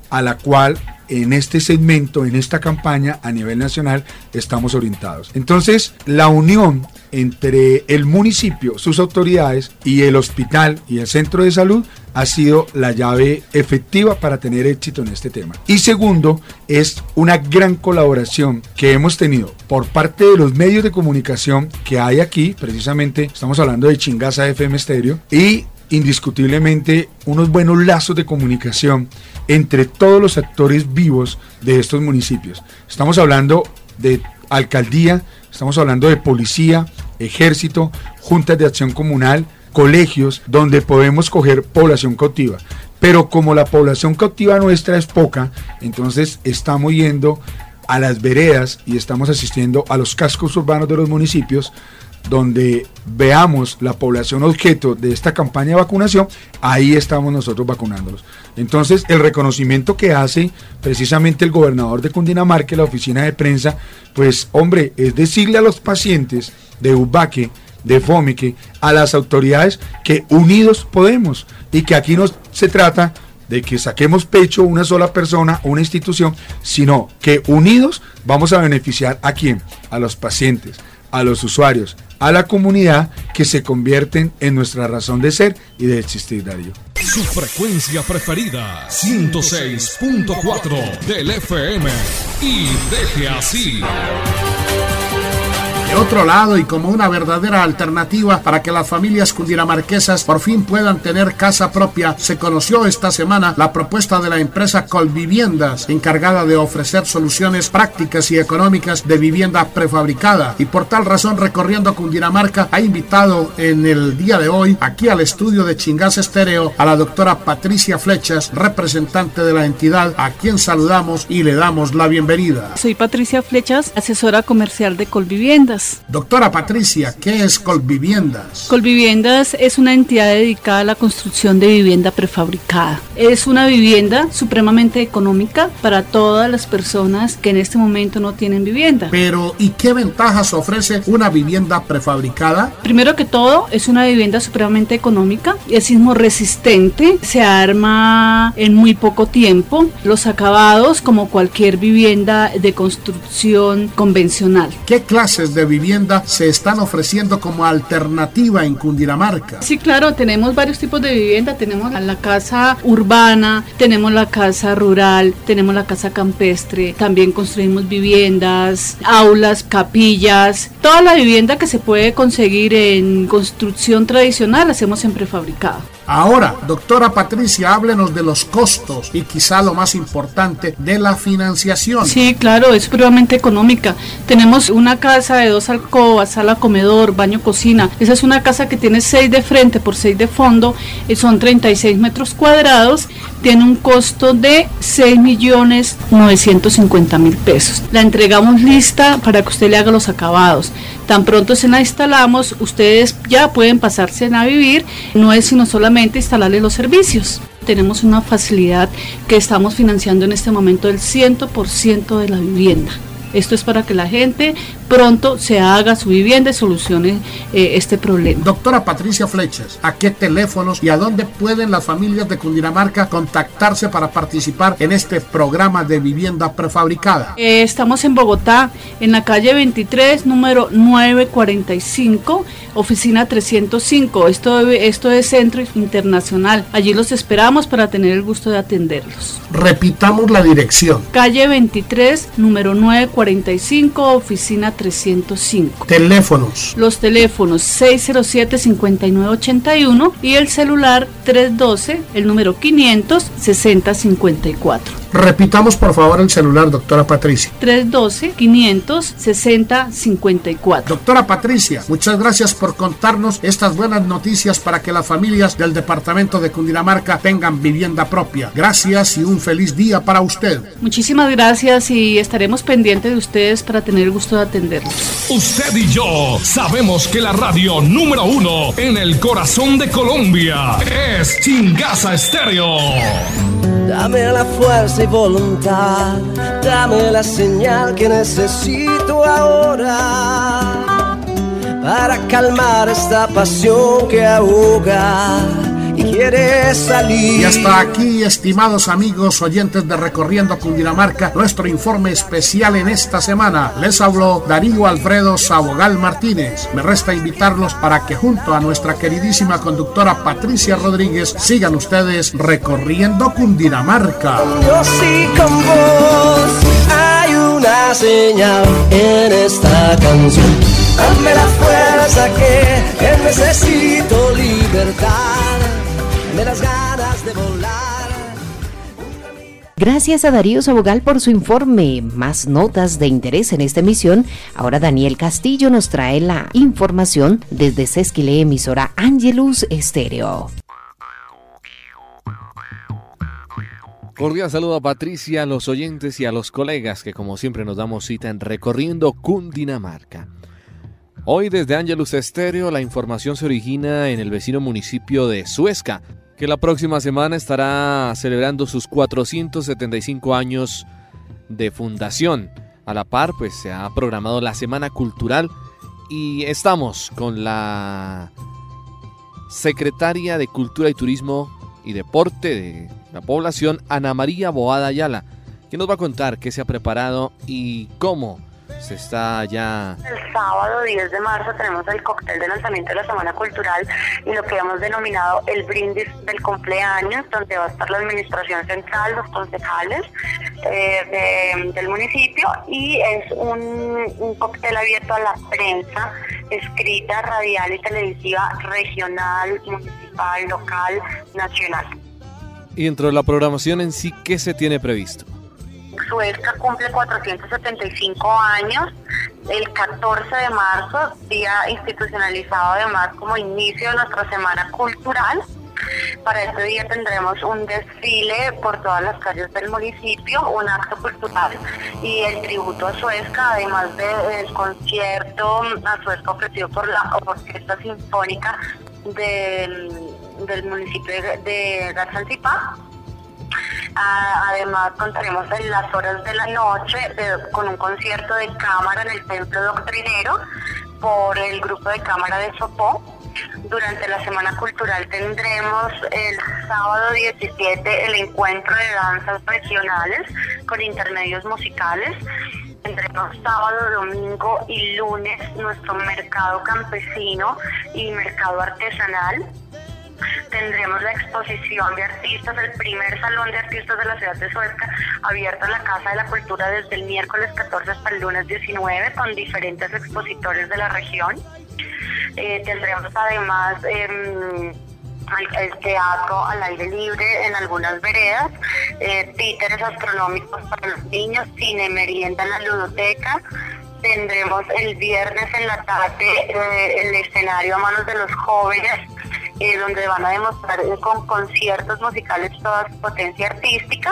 a la cual en este segmento, en esta campaña a nivel nacional estamos orientados. Entonces, la unión entre el municipio, sus autoridades y el hospital y el centro de salud ha sido la llave efectiva para tener éxito en este tema. Y segundo, es una gran colaboración que hemos tenido por parte de los medios de comunicación que hay aquí, precisamente estamos hablando de Chingaza F M Estéreo, y indiscutiblemente unos buenos lazos de comunicación entre todos los actores vivos de estos municipios. Estamos hablando de alcaldía, estamos hablando de policía, ejército, juntas de acción comunal, colegios, donde podemos coger población cautiva. Pero como la población cautiva nuestra es poca, entonces estamos yendo a las veredas y estamos asistiendo a los cascos urbanos de los municipios, donde veamos la población objeto de esta campaña de vacunación, ahí estamos nosotros vacunándolos. Entonces, el reconocimiento que hace precisamente el gobernador de Cundinamarca, la oficina de prensa, pues hombre, es decirle a los pacientes de Ubaque, de Fomique, a las autoridades que unidos podemos, y que aquí no se trata de que saquemos pecho una sola persona o una institución, sino que unidos vamos a beneficiar ¿a quién? A los pacientes, a los usuarios, a la comunidad, que se convierten en nuestra razón de ser y de existir, Darío. Su frecuencia preferida, ciento seis punto cuatro del F M, y deje así. De otro lado, y como una verdadera alternativa para que las familias cundinamarquesas por fin puedan tener casa propia, se conoció esta semana la propuesta de la empresa Colviviendas, encargada de ofrecer soluciones prácticas y económicas de vivienda prefabricada. Y por tal razón, Recorriendo Cundinamarca ha invitado en el día de hoy aquí al estudio de Chingaza Estéreo a la doctora Patricia Flechas, representante de la entidad, a quien saludamos y le damos la bienvenida. Soy Patricia Flechas, asesora comercial de Colviviendas. Doctora Patricia, ¿qué es Colviviendas? Colviviendas es una entidad dedicada a la construcción de vivienda prefabricada. Es una vivienda supremamente económica para todas las personas que en este momento no tienen vivienda. Pero, ¿y qué ventajas ofrece una vivienda prefabricada? Primero que todo, es una vivienda supremamente económica, es sismo resistente, se arma en muy poco tiempo, los acabados como cualquier vivienda de construcción convencional. ¿Qué clases de vivienda se están ofreciendo como alternativa en Cundinamarca? Sí, claro, tenemos varios tipos de vivienda. Tenemos la casa urbana, tenemos la casa rural, tenemos la casa campestre, también construimos viviendas, aulas, capillas, toda la vivienda que se puede conseguir en construcción tradicional, hacemos en prefabricado. Ahora, doctora Patricia, háblenos de los costos y quizá lo más importante, de la financiación. Sí, claro, es supremamente económica. Tenemos una casa de dos alcobas, sala, comedor, baño, cocina. Esa es una casa que tiene seis de frente por seis de fondo, son treinta y seis metros cuadrados, tiene un costo de seis millones novecientos cincuenta mil pesos. La entregamos lista para que usted le haga los acabados. Tan pronto se la instalamos, ustedes ya pueden pasarse a vivir, no es sino solamente instalarle los servicios. Tenemos una facilidad que estamos financiando en este momento del cien por ciento de la vivienda. Esto es para que la gente pronto se haga su vivienda y solucione eh, este problema. Doctora Patricia Flechas, ¿a qué teléfonos y a dónde pueden las familias de Cundinamarca contactarse para participar en este programa de vivienda prefabricada? Eh, estamos en Bogotá, en la calle veintitrés, número novecientos cuarenta y cinco, oficina trescientos cinco. Esto, esto es Centro Internacional. Allí los esperamos para tener el gusto de atenderlos. Repitamos la dirección. Calle veintitrés, número novecientos cuarenta y cinco, oficina trescientos cinco. Teléfonos. Los teléfonos seis cero siete, cinco nueve ocho uno y el celular tres uno dos, el número quinientos, sesenta cincuenta y cuatro. Repitamos por favor el celular, doctora Patricia. tres uno dos, quinientos, sesenta cincuenta y cuatro. Doctora Patricia, muchas gracias por contarnos estas buenas noticias para que las familias del departamento de Cundinamarca tengan vivienda propia. Gracias y un feliz día para usted. Muchísimas gracias y estaremos pendientes de ustedes para tener el gusto de atenderlos. Usted y yo sabemos que la radio número uno en el corazón de Colombia es Chingaza Estéreo. Dame la fuerza y voluntad, dame la señal que necesito ahora para calmar esta pasión que ahoga y quiere salir. Y hasta aquí, estimados amigos oyentes de Recorriendo Cundinamarca, nuestro informe especial en esta semana. Les habló Darío Alfredo Sabogal Martínez. Me resta invitarlos para que junto a nuestra queridísima conductora Patricia Rodríguez sigan ustedes Recorriendo Cundinamarca. Yo sí con vos, hay una señal en esta canción. Dame la fuerza que, que necesito, libertad, me las ganas de volar. Gracias a Darío Sabogal por su informe. Más notas de interés en esta emisión. Ahora Daniel Castillo nos trae la información desde Sesquilé, emisora Angelus Estéreo. Cordial saludo a Patricia, a los oyentes y a los colegas que como siempre nos damos cita en Recorriendo Cundinamarca. Hoy desde Angelus Estéreo la información se origina en el vecino municipio de Suezca, que la próxima semana estará celebrando sus cuatrocientos setenta y cinco años de fundación. A la par, pues se ha programado la Semana Cultural y estamos con la secretaria de Cultura y Turismo y Deporte de la población, Ana María Boada Ayala, que nos va a contar qué se ha preparado y cómo se está ya. El sábado diez de marzo tenemos el cóctel de lanzamiento de la Semana Cultural y lo que hemos denominado el brindis del cumpleaños, donde va a estar la administración central, los concejales eh, de, del municipio, y es un, un cóctel abierto a la prensa, escrita, radial y televisiva, regional, municipal, local, nacional. Y dentro de la programación en sí, ¿qué se tiene previsto? Suezca cumple cuatrocientos setenta y cinco años, el catorce de marzo, día institucionalizado además como inicio de nuestra Semana Cultural. Para este día tendremos un desfile por todas las calles del municipio, un acto cultural y el tributo a Suezca, además del concierto a Suezca ofrecido por la Orquesta Sinfónica del, del municipio de, de Garzanzipá. Además contaremos en las horas de la noche de, con un concierto de cámara en el Templo Doctrinero por el grupo de cámara de Sopó. Durante la Semana Cultural tendremos el sábado diecisiete el encuentro de danzas regionales con intermedios musicales. Tendremos sábado, domingo y lunes nuestro mercado campesino y mercado artesanal. Tendremos la exposición de artistas, el primer salón de artistas de la ciudad de Suezca, abierto en la Casa de la Cultura desde el miércoles catorce hasta el lunes diecinueve, con diferentes expositores de la región. Eh, tendremos además eh, el teatro al aire libre en algunas veredas, eh, títeres astronómicos para los niños, cine merienda en la ludoteca. Tendremos el viernes en la tarde eh, el escenario a manos de los jóvenes, Eh, donde van a demostrar eh, con conciertos musicales toda su potencia artística.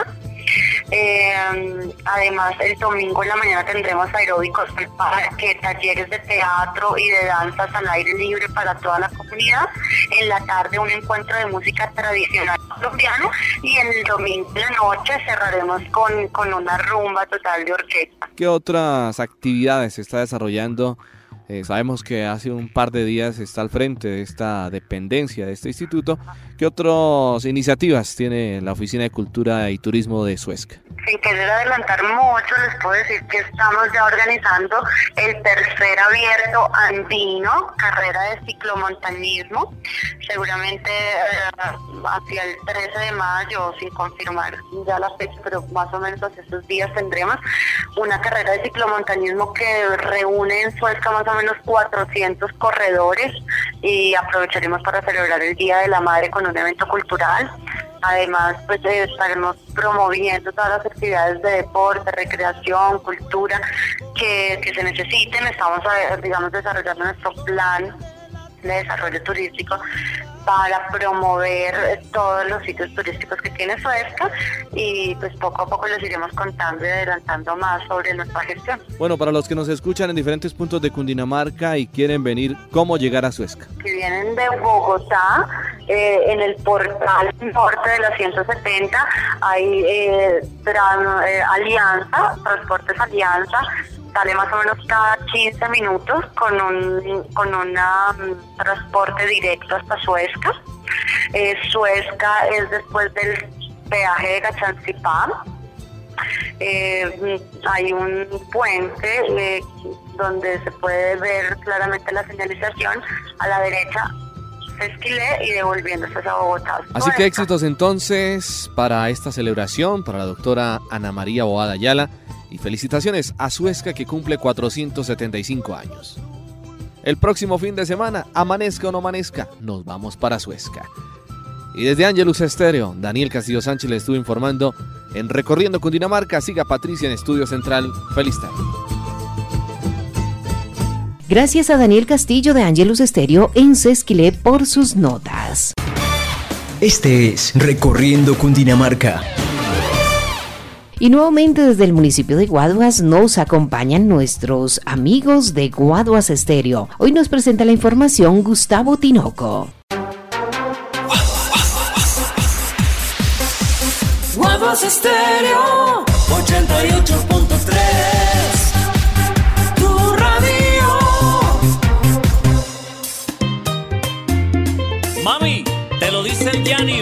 Eh, además, el domingo en la mañana tendremos aeróbicos del parque, talleres de teatro y de danzas al aire libre para toda la comunidad. En la tarde un encuentro de música tradicional colombiana y el domingo en la noche cerraremos con, con una rumba total de orquesta. ¿Qué otras actividades se está desarrollando? Eh, sabemos que hace un par de días está al frente de esta dependencia, de este instituto. ¿Qué otras iniciativas tiene la Oficina de Cultura y Turismo de Suezca? Sin querer adelantar mucho, les puedo decir que estamos ya organizando el tercer abierto andino, carrera de ciclomontañismo. Seguramente eh, hacia el trece de mayo, sin confirmar ya la fecha, pero más o menos hacia estos días tendremos una carrera de ciclomontañismo que reúne en Suezca más o menos cuatrocientos corredores y aprovecharemos para celebrar el Día de la Madre con un evento cultural. Además, pues eh, estaremos promoviendo todas las actividades de deporte, recreación, cultura que, que se necesiten. Estamos, digamos, desarrollando nuestro plan de desarrollo turístico para promover todos los sitios turísticos que tiene Suezca y pues poco a poco les iremos contando y adelantando más sobre nuestra gestión. Bueno, para los que nos escuchan en diferentes puntos de Cundinamarca y quieren venir, ¿cómo llegar a Suezca? Si vienen de Bogotá, eh, en el portal norte de la ciento setenta hay eh, tran, eh, Alianza, Transportes Alianza, sale más o menos cada quince minutos con un con una um, transporte directo hasta Suezca. Eh, Suezca es después del peaje de Gachancipá. Eh, hay un puente eh, donde se puede ver claramente la señalización a la derecha, Esquilé y devolviéndose a Bogotá. Así que éxitos entonces para esta celebración, para la doctora Ana María Boada Ayala, y felicitaciones a Suezca, que cumple cuatrocientos setenta y cinco años. El próximo fin de semana, amanezca o no amanezca, nos vamos para Suezca. Y desde Angelus Estéreo, Daniel Castillo Sánchez le estuvo informando en Recorriendo Cundinamarca. Siga Patricia en Estudio Central. Feliz tarde. Gracias a Daniel Castillo de Angelus Estéreo en Sesquilé por sus notas. Este es Recorriendo Cundinamarca. Y nuevamente desde el municipio de Guaduas nos acompañan nuestros amigos de Guaduas Estéreo. Hoy nos presenta la información Gustavo Tinoco. Guaduas Estéreo ochenta y ocho punto tres, tu radio. Mami, te lo dice el Yanio.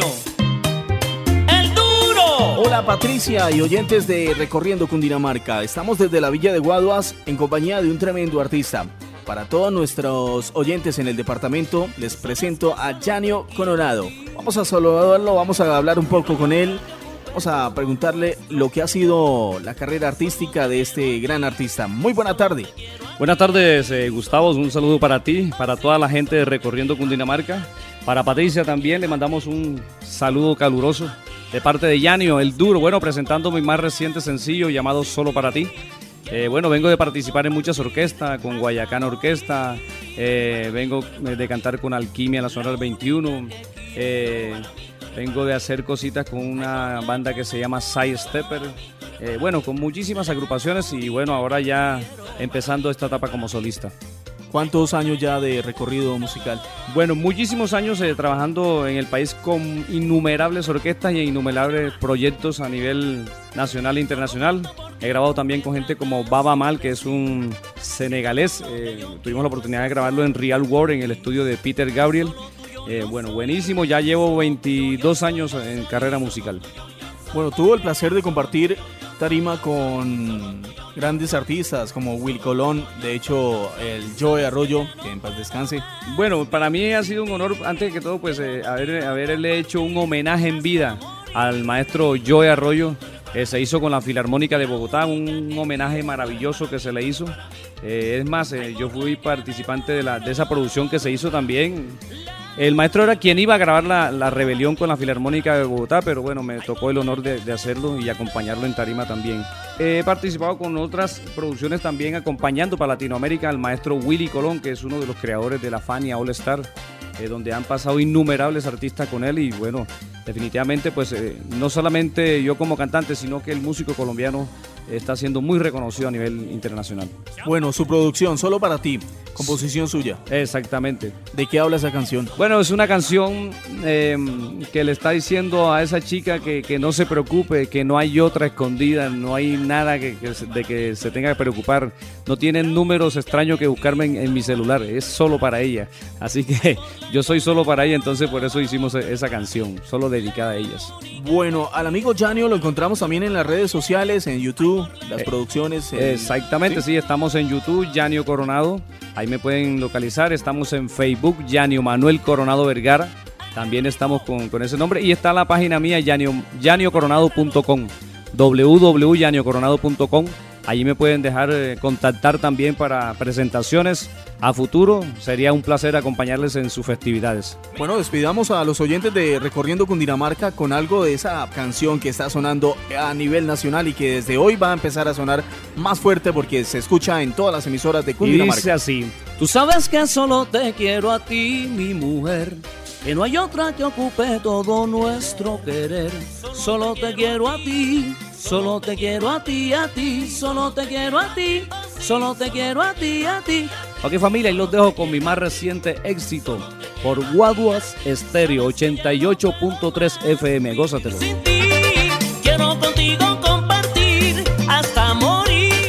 ¡El duro! Hola Patricia y oyentes de Recorriendo Cundinamarca. Estamos desde la Villa de Guaduas en compañía de un tremendo artista. Para todos nuestros oyentes en el departamento les presento a Yanio Coronado. Vamos a saludarlo, vamos a hablar un poco con él. Vamos a preguntarle lo que ha sido la carrera artística de este gran artista. Muy buena tarde. Buenas tardes, eh, Gustavo. Un saludo para ti, para toda la gente de Recorriendo Cundinamarca. Para Patricia también le mandamos un saludo caluroso de parte de Yanio, el duro. Bueno, presentando mi más reciente sencillo llamado Solo para ti. Eh, bueno, vengo de participar en muchas orquestas, con Guayacán Orquesta. Eh, vengo de cantar con Alquimia en la Sonora del veintiuno. Eh... Vengo de hacer cositas con una banda que se llama Side Stepper. Eh, bueno, con muchísimas agrupaciones y bueno, ahora ya empezando esta etapa como solista. ¿Cuántos años ya de recorrido musical? Bueno, muchísimos años eh, trabajando en el país con innumerables orquestas y innumerables proyectos a nivel nacional e internacional. He grabado también con gente como Baba Mal, que es un senegalés. Eh, tuvimos la oportunidad de grabarlo en Real World, en el estudio de Peter Gabriel. Eh, bueno, buenísimo, ya llevo veintidós años en carrera musical. Bueno, tuvo el placer de compartir tarima con grandes artistas como Willy Colón, de hecho el Joe Arroyo, que en paz descanse. Bueno, para mí ha sido un honor, antes que todo, pues eh, haber, haberle hecho un homenaje en vida al maestro Joe Arroyo. Eh, se hizo con la Filarmónica de Bogotá, un homenaje maravilloso que se le hizo. Eh, es más, eh, yo fui participante de, la, de esa producción que se hizo también. El maestro era quien iba a grabar la, la Rebelión con la Filarmónica de Bogotá, pero bueno, me tocó el honor de, de hacerlo y acompañarlo en tarima también. He participado con otras producciones también, acompañando para Latinoamérica al maestro Willy Colón, que es uno de los creadores de la Fania All Star, eh, donde han pasado innumerables artistas con él y bueno, definitivamente pues eh, no solamente yo como cantante, sino que el músico colombiano está siendo muy reconocido a nivel internacional. Bueno, su producción, Solo para ti, composición suya. Exactamente. ¿De qué habla esa canción? Bueno, es una canción eh, que le está diciendo a esa chica que, que no se preocupe, que no hay otra escondida, no hay nada que, que, de que se tenga que preocupar, no tienen números extraños que buscarme en, en mi celular, es solo para ella. Así que yo soy solo para ella, entonces por eso hicimos esa canción, solo dedicada a ellas. Bueno, al amigo Yanio lo encontramos también en las redes sociales, en YouTube. Las eh, producciones en... Exactamente, ¿sí? sí, estamos en YouTube, Yanio Coronado, ahí me pueden localizar. Estamos en Facebook, Yanio Manuel Coronado Vergara, también estamos con, con ese nombre. Y está la página mía, yanio, yanio coronado punto com, w w w punto yanio coronado punto com. Allí me pueden dejar eh, contactar también para presentaciones a futuro. Sería un placer acompañarles en sus festividades. Bueno, despidamos a los oyentes de Recorriendo Cundinamarca con algo de esa canción que está sonando a nivel nacional y que desde hoy va a empezar a sonar más fuerte porque se escucha en todas las emisoras de Cundinamarca. Y dice así: tú sabes que solo te quiero a ti, mi mujer, que no hay otra que ocupe todo nuestro querer. Solo te quiero a ti, solo te quiero a ti, a ti, solo te quiero a ti, solo te quiero a ti, a ti. Ok, familia, y los dejo con mi más reciente éxito por Guaduas Estéreo ochenta y ocho punto tres F M. Gózatelo. Sin ti, quiero contigo compartir hasta morir. Este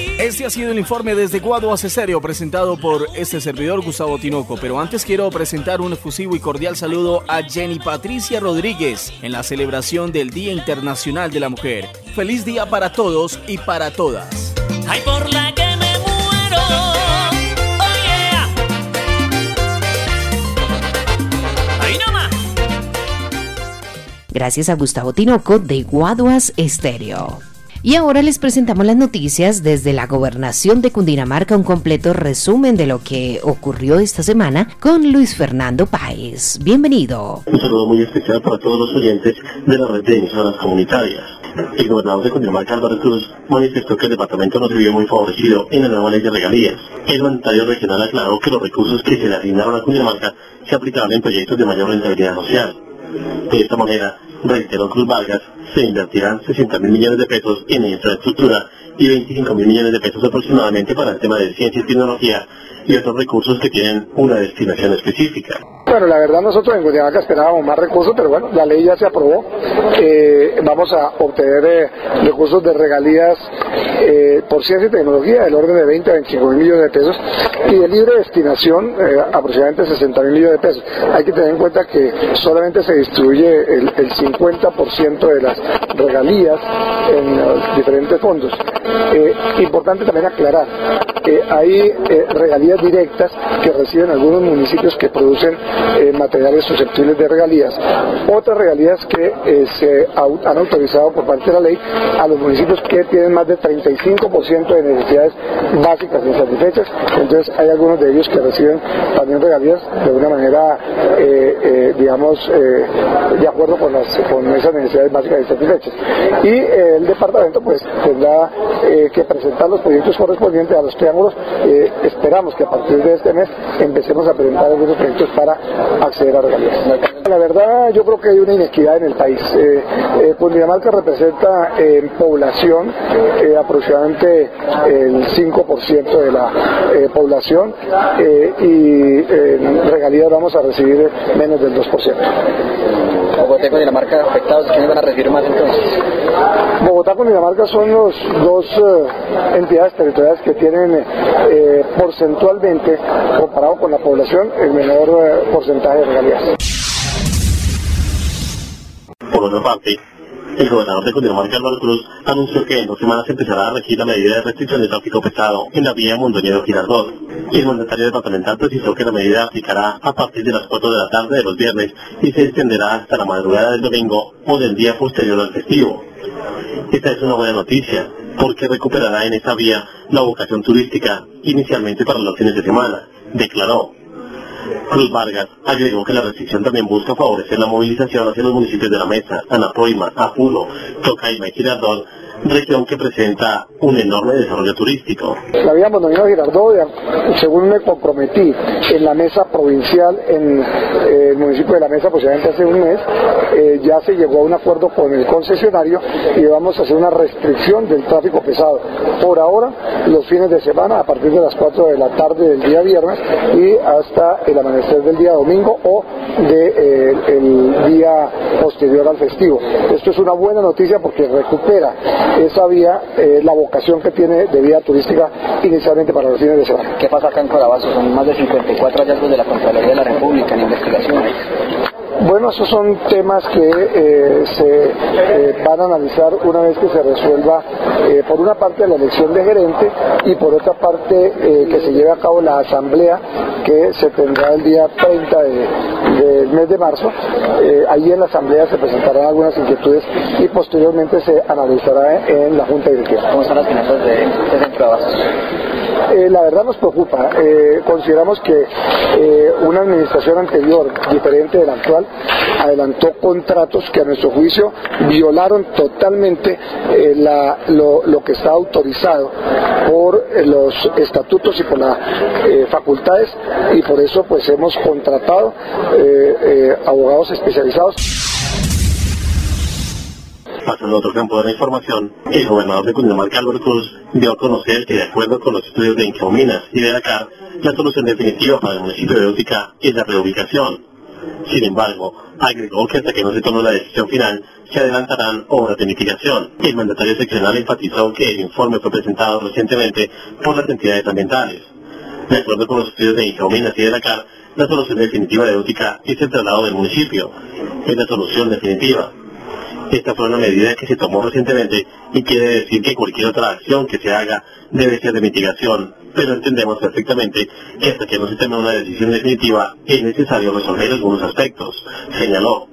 Este ha sido el informe desde Guaduas Estéreo presentado por este servidor Gustavo Tinoco. Pero antes quiero presentar un efusivo y cordial saludo a Jenny Patricia Rodríguez en la celebración del Día Internacional de la Mujer. Feliz día para todos y para todas. Ay, por la que me muero. Oh yeah. Ahí nomás. Gracias a Gustavo Tinoco de Guaduas Estéreo. Y ahora les presentamos las noticias desde la Gobernación de Cundinamarca, un completo resumen de lo que ocurrió esta semana con Luis Fernando Páez. Bienvenido. Un saludo muy especial para todos los oyentes de la red de emisoras comunitarias. El gobernador de Cundinamarca, Álvaro Cruz, manifestó que el departamento no se vio muy favorecido en la nueva ley de regalías. El mandatario regional aclaró que los recursos que se le asignaron a Cundinamarca se aplicaron en proyectos de mayor rentabilidad social. De esta manera, reiteró Cruz Vargas, se invertirán sesenta mil millones de pesos en infraestructura y veinticinco mil millones de pesos aproximadamente para el tema de ciencia y tecnología y otros recursos que tienen una destinación específica. Bueno, la verdad nosotros en Cundinamarca esperábamos más recursos, pero bueno, la ley ya se aprobó. Eh, vamos a obtener eh, recursos de regalías eh, por ciencia y tecnología del orden de veinte a veinticinco mil millones de pesos y de libre destinación eh, aproximadamente sesenta mil millones de pesos. Hay que tener en cuenta que solamente se distribuye el, el cincuenta por ciento de las regalías en los diferentes fondos. Eh, importante también aclarar que hay eh, regalías directas que reciben algunos municipios que producen eh, materiales susceptibles de regalías. Otras regalías que eh, se au han autorizado por parte de la ley a los municipios que tienen más de treinta y cinco por ciento de necesidades básicas insatisfechas. Entonces hay algunos de ellos que reciben también regalías de una manera, eh, eh, digamos, eh, de acuerdo con, las, con esas necesidades básicas insatisfechas. Y eh, el departamento pues tendrá eh, que presentar los proyectos correspondientes a los triángulos. Eh, esperamos que a partir de este mes empecemos a presentar algunos proyectos para acceder a regalías. La verdad, yo creo que hay una inequidad en el país. Eh, eh, Cundinamarca representa en población eh, aproximadamente el cinco por ciento de la eh, población eh, y en regalías vamos a recibir menos del dos por ciento. Bogotá y Cundinamarca afectados, ¿quiénes van a recibir más entonces? Bogotá y Cundinamarca son los dos eh, entidades territoriales que tienen eh, porcentualmente, comparado con la población, el menor eh, porcentaje de regalías. Por otra parte, el gobernador de Cundinamarca, Álvaro Cruz, anunció que en dos semanas empezará a regir la medida de restricción de tráfico pesado en la vía Mondoñedo-Girardot. El mandatario departamental precisó que la medida aplicará a partir de las cuatro de la tarde de los viernes y se extenderá hasta la madrugada del domingo o del día posterior al festivo. Esta es una buena noticia, porque recuperará en esta vía la vocación turística, inicialmente para los fines de semana, declaró. Cruz Vargas agregó que la restricción también busca favorecer la movilización hacia los municipios de La Mesa, Anapoima, Apuro, Tocaima y Girardot, región que presenta un enorme desarrollo turístico. La vía Mondoñedo-Girardot, según me comprometí en la mesa provincial en eh, el municipio de La Mesa, posiblemente hace un mes, eh, ya se llegó a un acuerdo con el concesionario y vamos a hacer una restricción del tráfico pesado. Por ahora, los fines de semana, a partir de las cuatro de la tarde del día viernes y hasta el amanecer del día domingo o del de, eh, el día posterior al festivo. Esto es una buena noticia porque recupera esa vía, eh, la vocación que tiene de vía turística inicialmente para los fines de semana. ¿Qué pasa acá en Corabazo? Son más de cincuenta y cuatro hallazgos de la Contraloría de la República en investigaciones. Bueno, esos son temas que eh, se eh, van a analizar una vez que se resuelva, eh, por una parte, la elección de gerente y por otra parte eh, que se lleve a cabo la asamblea que se tendrá el día treinta de, del mes de marzo. Eh, allí en la asamblea se presentarán algunas inquietudes y posteriormente se analizará en la Junta Directiva. ¿Cómo están las finanzas de, de Centro Abastos? Eh, la verdad nos preocupa. Eh, consideramos que eh, una administración anterior, diferente de la actual, adelantó contratos que a nuestro juicio violaron totalmente eh, la, lo, lo que está autorizado por eh, los estatutos y por las eh, facultades, y por eso pues hemos contratado eh, eh, abogados especializados. Pasando a otro campo de la información, el gobernador de Cundinamarca, Álvaro Cruz, dio a conocer que de acuerdo con los estudios de Ingeominas y de Dakar, la solución definitiva para el municipio de Útica es la reubicación. Sin embargo, agregó que hasta que no se tome la decisión final, se adelantarán obras de mitigación. El mandatario seccional enfatizó que el informe fue presentado recientemente por las entidades ambientales. De acuerdo con los estudios de Ingeominas y de la C A R, la solución definitiva de Útica es el traslado del municipio. Es la solución definitiva. Esta fue una medida que se tomó recientemente y quiere decir que cualquier otra acción que se haga debe ser de mitigación, pero entendemos perfectamente que hasta que no se tome una decisión definitiva es necesario resolver algunos aspectos, señaló.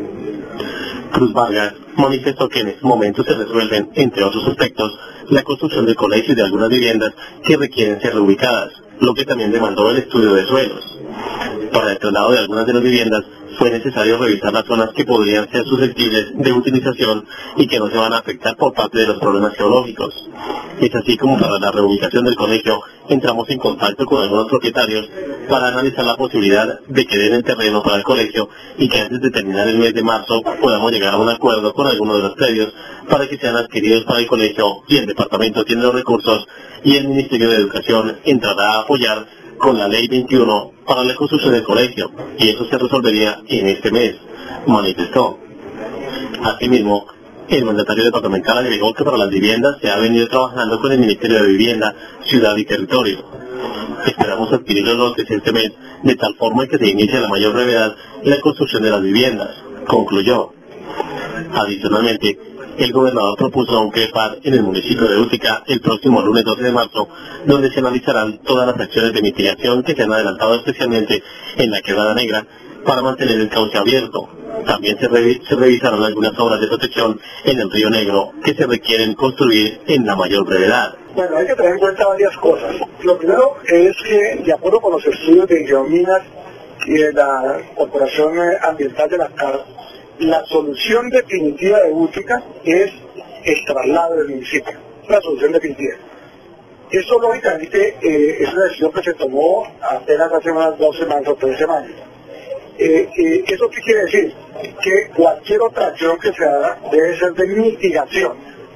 Cruz Vargas manifestó que en este momento se resuelven, entre otros aspectos, la construcción del colegio y de algunas viviendas que requieren ser reubicadas, lo que también demandó el estudio de suelos. Para el traslado de algunas de las viviendas fue necesario revisar las zonas que podrían ser susceptibles de utilización y que no se van a afectar por parte de los problemas geológicos. Es así como para la reubicación del colegio entramos en contacto con algunos propietarios para analizar la posibilidad de que den el terreno para el colegio y que antes de terminar el mes de marzo podamos llegar a un acuerdo con algunos de los predios para que sean adquiridos para el colegio, y el departamento tiene los recursos y el Ministerio de Educación entrará a apoyar con la ley veintiuno para la construcción del colegio, y eso se resolvería en este mes, manifestó. Asimismo, el mandatario departamental agregó que para las viviendas se ha venido trabajando con el Ministerio de Vivienda, Ciudad y Territorio. Esperamos adquirir los lotes este mes, de tal forma que se inicie a la mayor brevedad la construcción de las viviendas, concluyó. Adicionalmente, el gobernador propuso un CREPAR en el municipio de Útica el próximo lunes doce de marzo, donde se analizarán todas las acciones de mitigación que se han adelantado especialmente en la Quebrada Negra para mantener el cauce abierto. También se, revi se revisarán algunas obras de protección en el Río Negro que se requieren construir en la mayor brevedad. Bueno, hay que tener en cuenta varias cosas. Lo primero es que, de acuerdo con los estudios de Geominas y de la Corporación Ambiental de la C A R, la solución definitiva de Útica es el traslado del municipio, la solución definitiva. Eso lógicamente eh, es una decisión que se tomó apenas hace unas dos semanas o tres semanas. Eh, eh, ¿Eso qué quiere decir? Que cualquier otra acción que se haga debe ser de mitigación,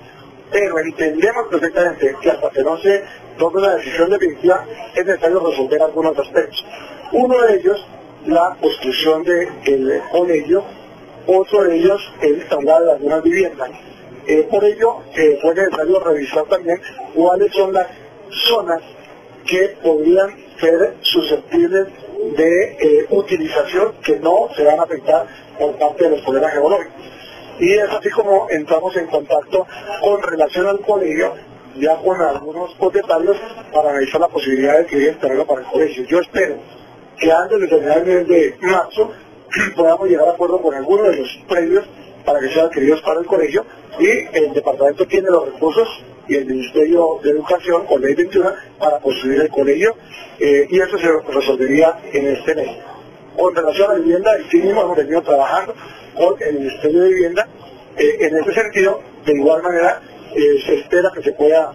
pero entendemos perfectamente que hasta que no se tome una decisión definitiva es necesario resolver algunos aspectos. Uno de ellos, la construcción del colegio. Otro de ellos el traslado de algunas viviendas. Eh, por ello, eh, fue necesario revisar también cuáles son las zonas que podrían ser susceptibles de eh, utilización que no se van a afectar por parte de los problemas geológicos. Y es así como entramos en contacto con relación al colegio, ya con algunos propietarios, para analizar la posibilidad de adquirir el terreno para el colegio. Yo espero que antes de terminar el mes de marzo podamos llegar a acuerdo con algunos de los predios para que sean adquiridos para el colegio, y el departamento tiene los recursos y el Ministerio de Educación con ley veintiuno para construir el colegio, eh, y eso se resolvería en este mes. Con relación a la vivienda, el mínimo hemos venido trabajando con el Ministerio de Vivienda eh, en ese sentido. De igual manera eh, se espera que se pueda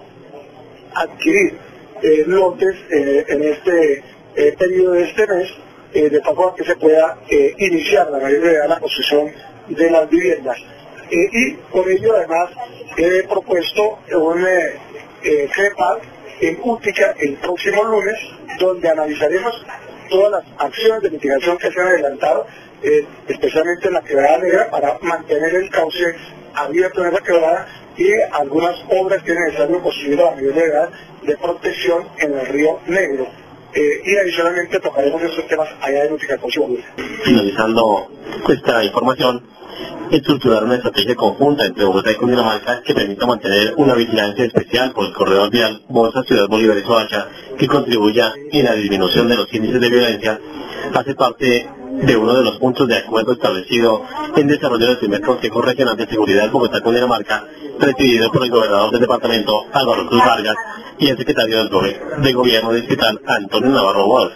adquirir eh, lotes eh, en este eh, periodo de este mes, Eh, de tal forma que se pueda eh, iniciar la mayoría de la construcción de las viviendas. Eh, y por ello además he propuesto un eh, eh, CREPAR en Útica el próximo lunes, donde analizaremos todas las acciones de mitigación que se han adelantado, eh, especialmente en la Quebrada Negra, para mantener el cauce abierto en esa quebrada, y algunas obras que es necesario construir a la mayor brevedad de protección en el Río Negro. Eh, y adicionalmente tocaremos esos temas allá en Útica con su. Finalizando esta información, estructurar una estrategia conjunta entre Bogotá y Cundinamarca que permita mantener una vigilancia especial por el corredor vial Bosa, Ciudad Bolívar y Soacha, que contribuya en la disminución de los índices de violencia, hace parte de uno de los puntos de acuerdo establecido en desarrollo del primer Consejo Regional de Seguridad Bogotá Cundinamarca, presidido por el gobernador del departamento, Álvaro Cruz Vargas, y el secretario del Go de Gobierno distrital, Antonio Navarro Wolf.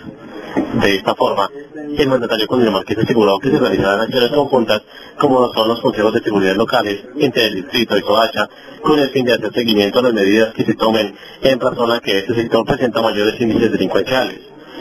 De esta forma, el mandatario cundinamarqués aseguró que se realizarán acciones conjuntas, como son los consejos de seguridad locales entre el distrito y Soacha, con el fin de hacer seguimiento a las medidas que se tomen en razón a que este sector presenta mayores índices delincuenciales.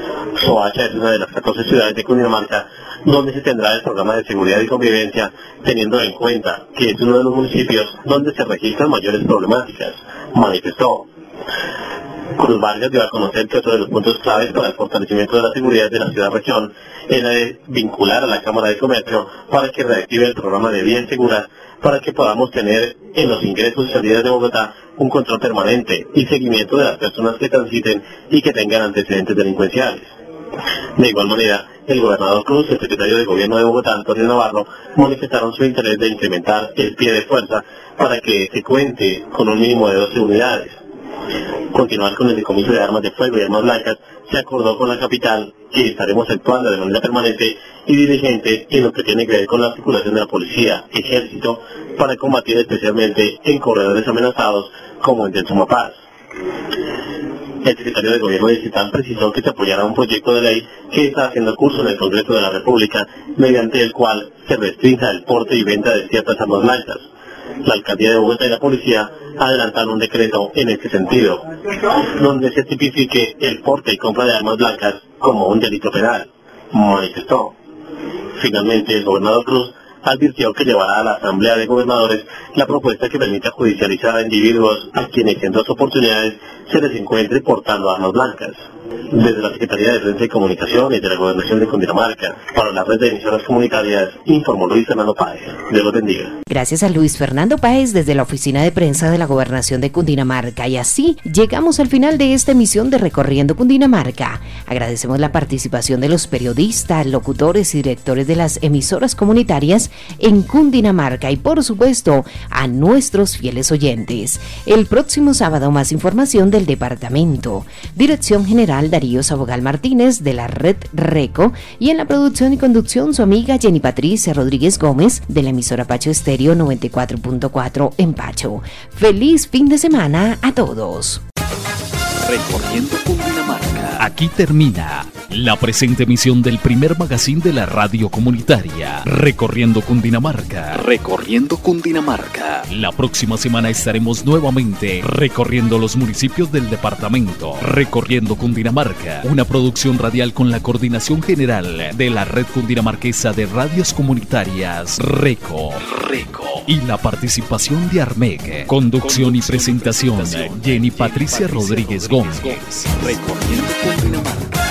Soacha es una de las catorce ciudades de Cundinamarca donde se tendrá el programa de seguridad y convivencia, teniendo en cuenta que es uno de los municipios donde se registran mayores problemáticas, manifestó. Cruz Vargas dio a conocer que otro de los puntos claves para el fortalecimiento de la seguridad de la ciudad-región era de vincular a la Cámara de Comercio para que reactive el programa de Vía Segura, para que podamos tener en los ingresos y salidas de Bogotá un control permanente y seguimiento de las personas que transiten y que tengan antecedentes delincuenciales. De igual manera, el gobernador Cruz y el secretario de Gobierno de Bogotá, Antonio Navarro, manifestaron su interés de incrementar el pie de fuerza para que se cuente con un mínimo de doce unidades. Continuar con el decomiso de armas de fuego y armas blancas se acordó con la capital que estaremos actuando de manera permanente y diligente en lo que tiene que ver con la articulación de la policía, ejército, para combatir especialmente en corredores amenazados como el del Sumapaz. El secretario de Gobierno distrital precisó que se apoyará un proyecto de ley que está haciendo curso en el Congreso de la República, mediante el cual se restrinja el porte y venta de ciertas armas blancas. La Alcaldía de Bogotá y la Policía adelantaron un decreto en este sentido, donde se tipifique el porte y compra de armas blancas como un delito penal, manifestó. Finalmente, el gobernador Cruz advirtió que llevará a la Asamblea de Gobernadores la propuesta que permita judicializar a individuos a quienes en dos oportunidades se les encuentre portando armas blancas. Desde la Secretaría de Prensa y Comunicaciones de la Gobernación de Cundinamarca, para la red de emisoras comunitarias, informó Luis Fernando Páez. Dios los bendiga. Gracias a Luis Fernando Páez desde la Oficina de Prensa de la Gobernación de Cundinamarca. Y así llegamos al final de esta emisión de Recorriendo Cundinamarca. Agradecemos la participación de los periodistas, locutores y directores de las emisoras comunitarias en Cundinamarca y, por supuesto, a nuestros fieles oyentes. El próximo sábado más información del departamento. Dirección General Darío Sabogal Martínez de la red RECO, y en la producción y conducción su amiga Jenny Patricia Rodríguez Gómez de la emisora Pacho Estéreo noventa y cuatro punto cuatro en Pacho. Feliz fin de semana a todos. Recorriendo Cundinamarca. Aquí termina la presente emisión del primer magazine de la radio comunitaria. Recorriendo Cundinamarca. Recorriendo Cundinamarca. La próxima semana estaremos nuevamente recorriendo los municipios del departamento. Recorriendo Cundinamarca, una producción radial con la coordinación general de la red cundinamarquesa de radios comunitarias RECO. RECO. Y la participación de ARMEC. Conducción y presentación, Jenny Patricia Rodríguez Gómez. Recorriendo Cundinamarca.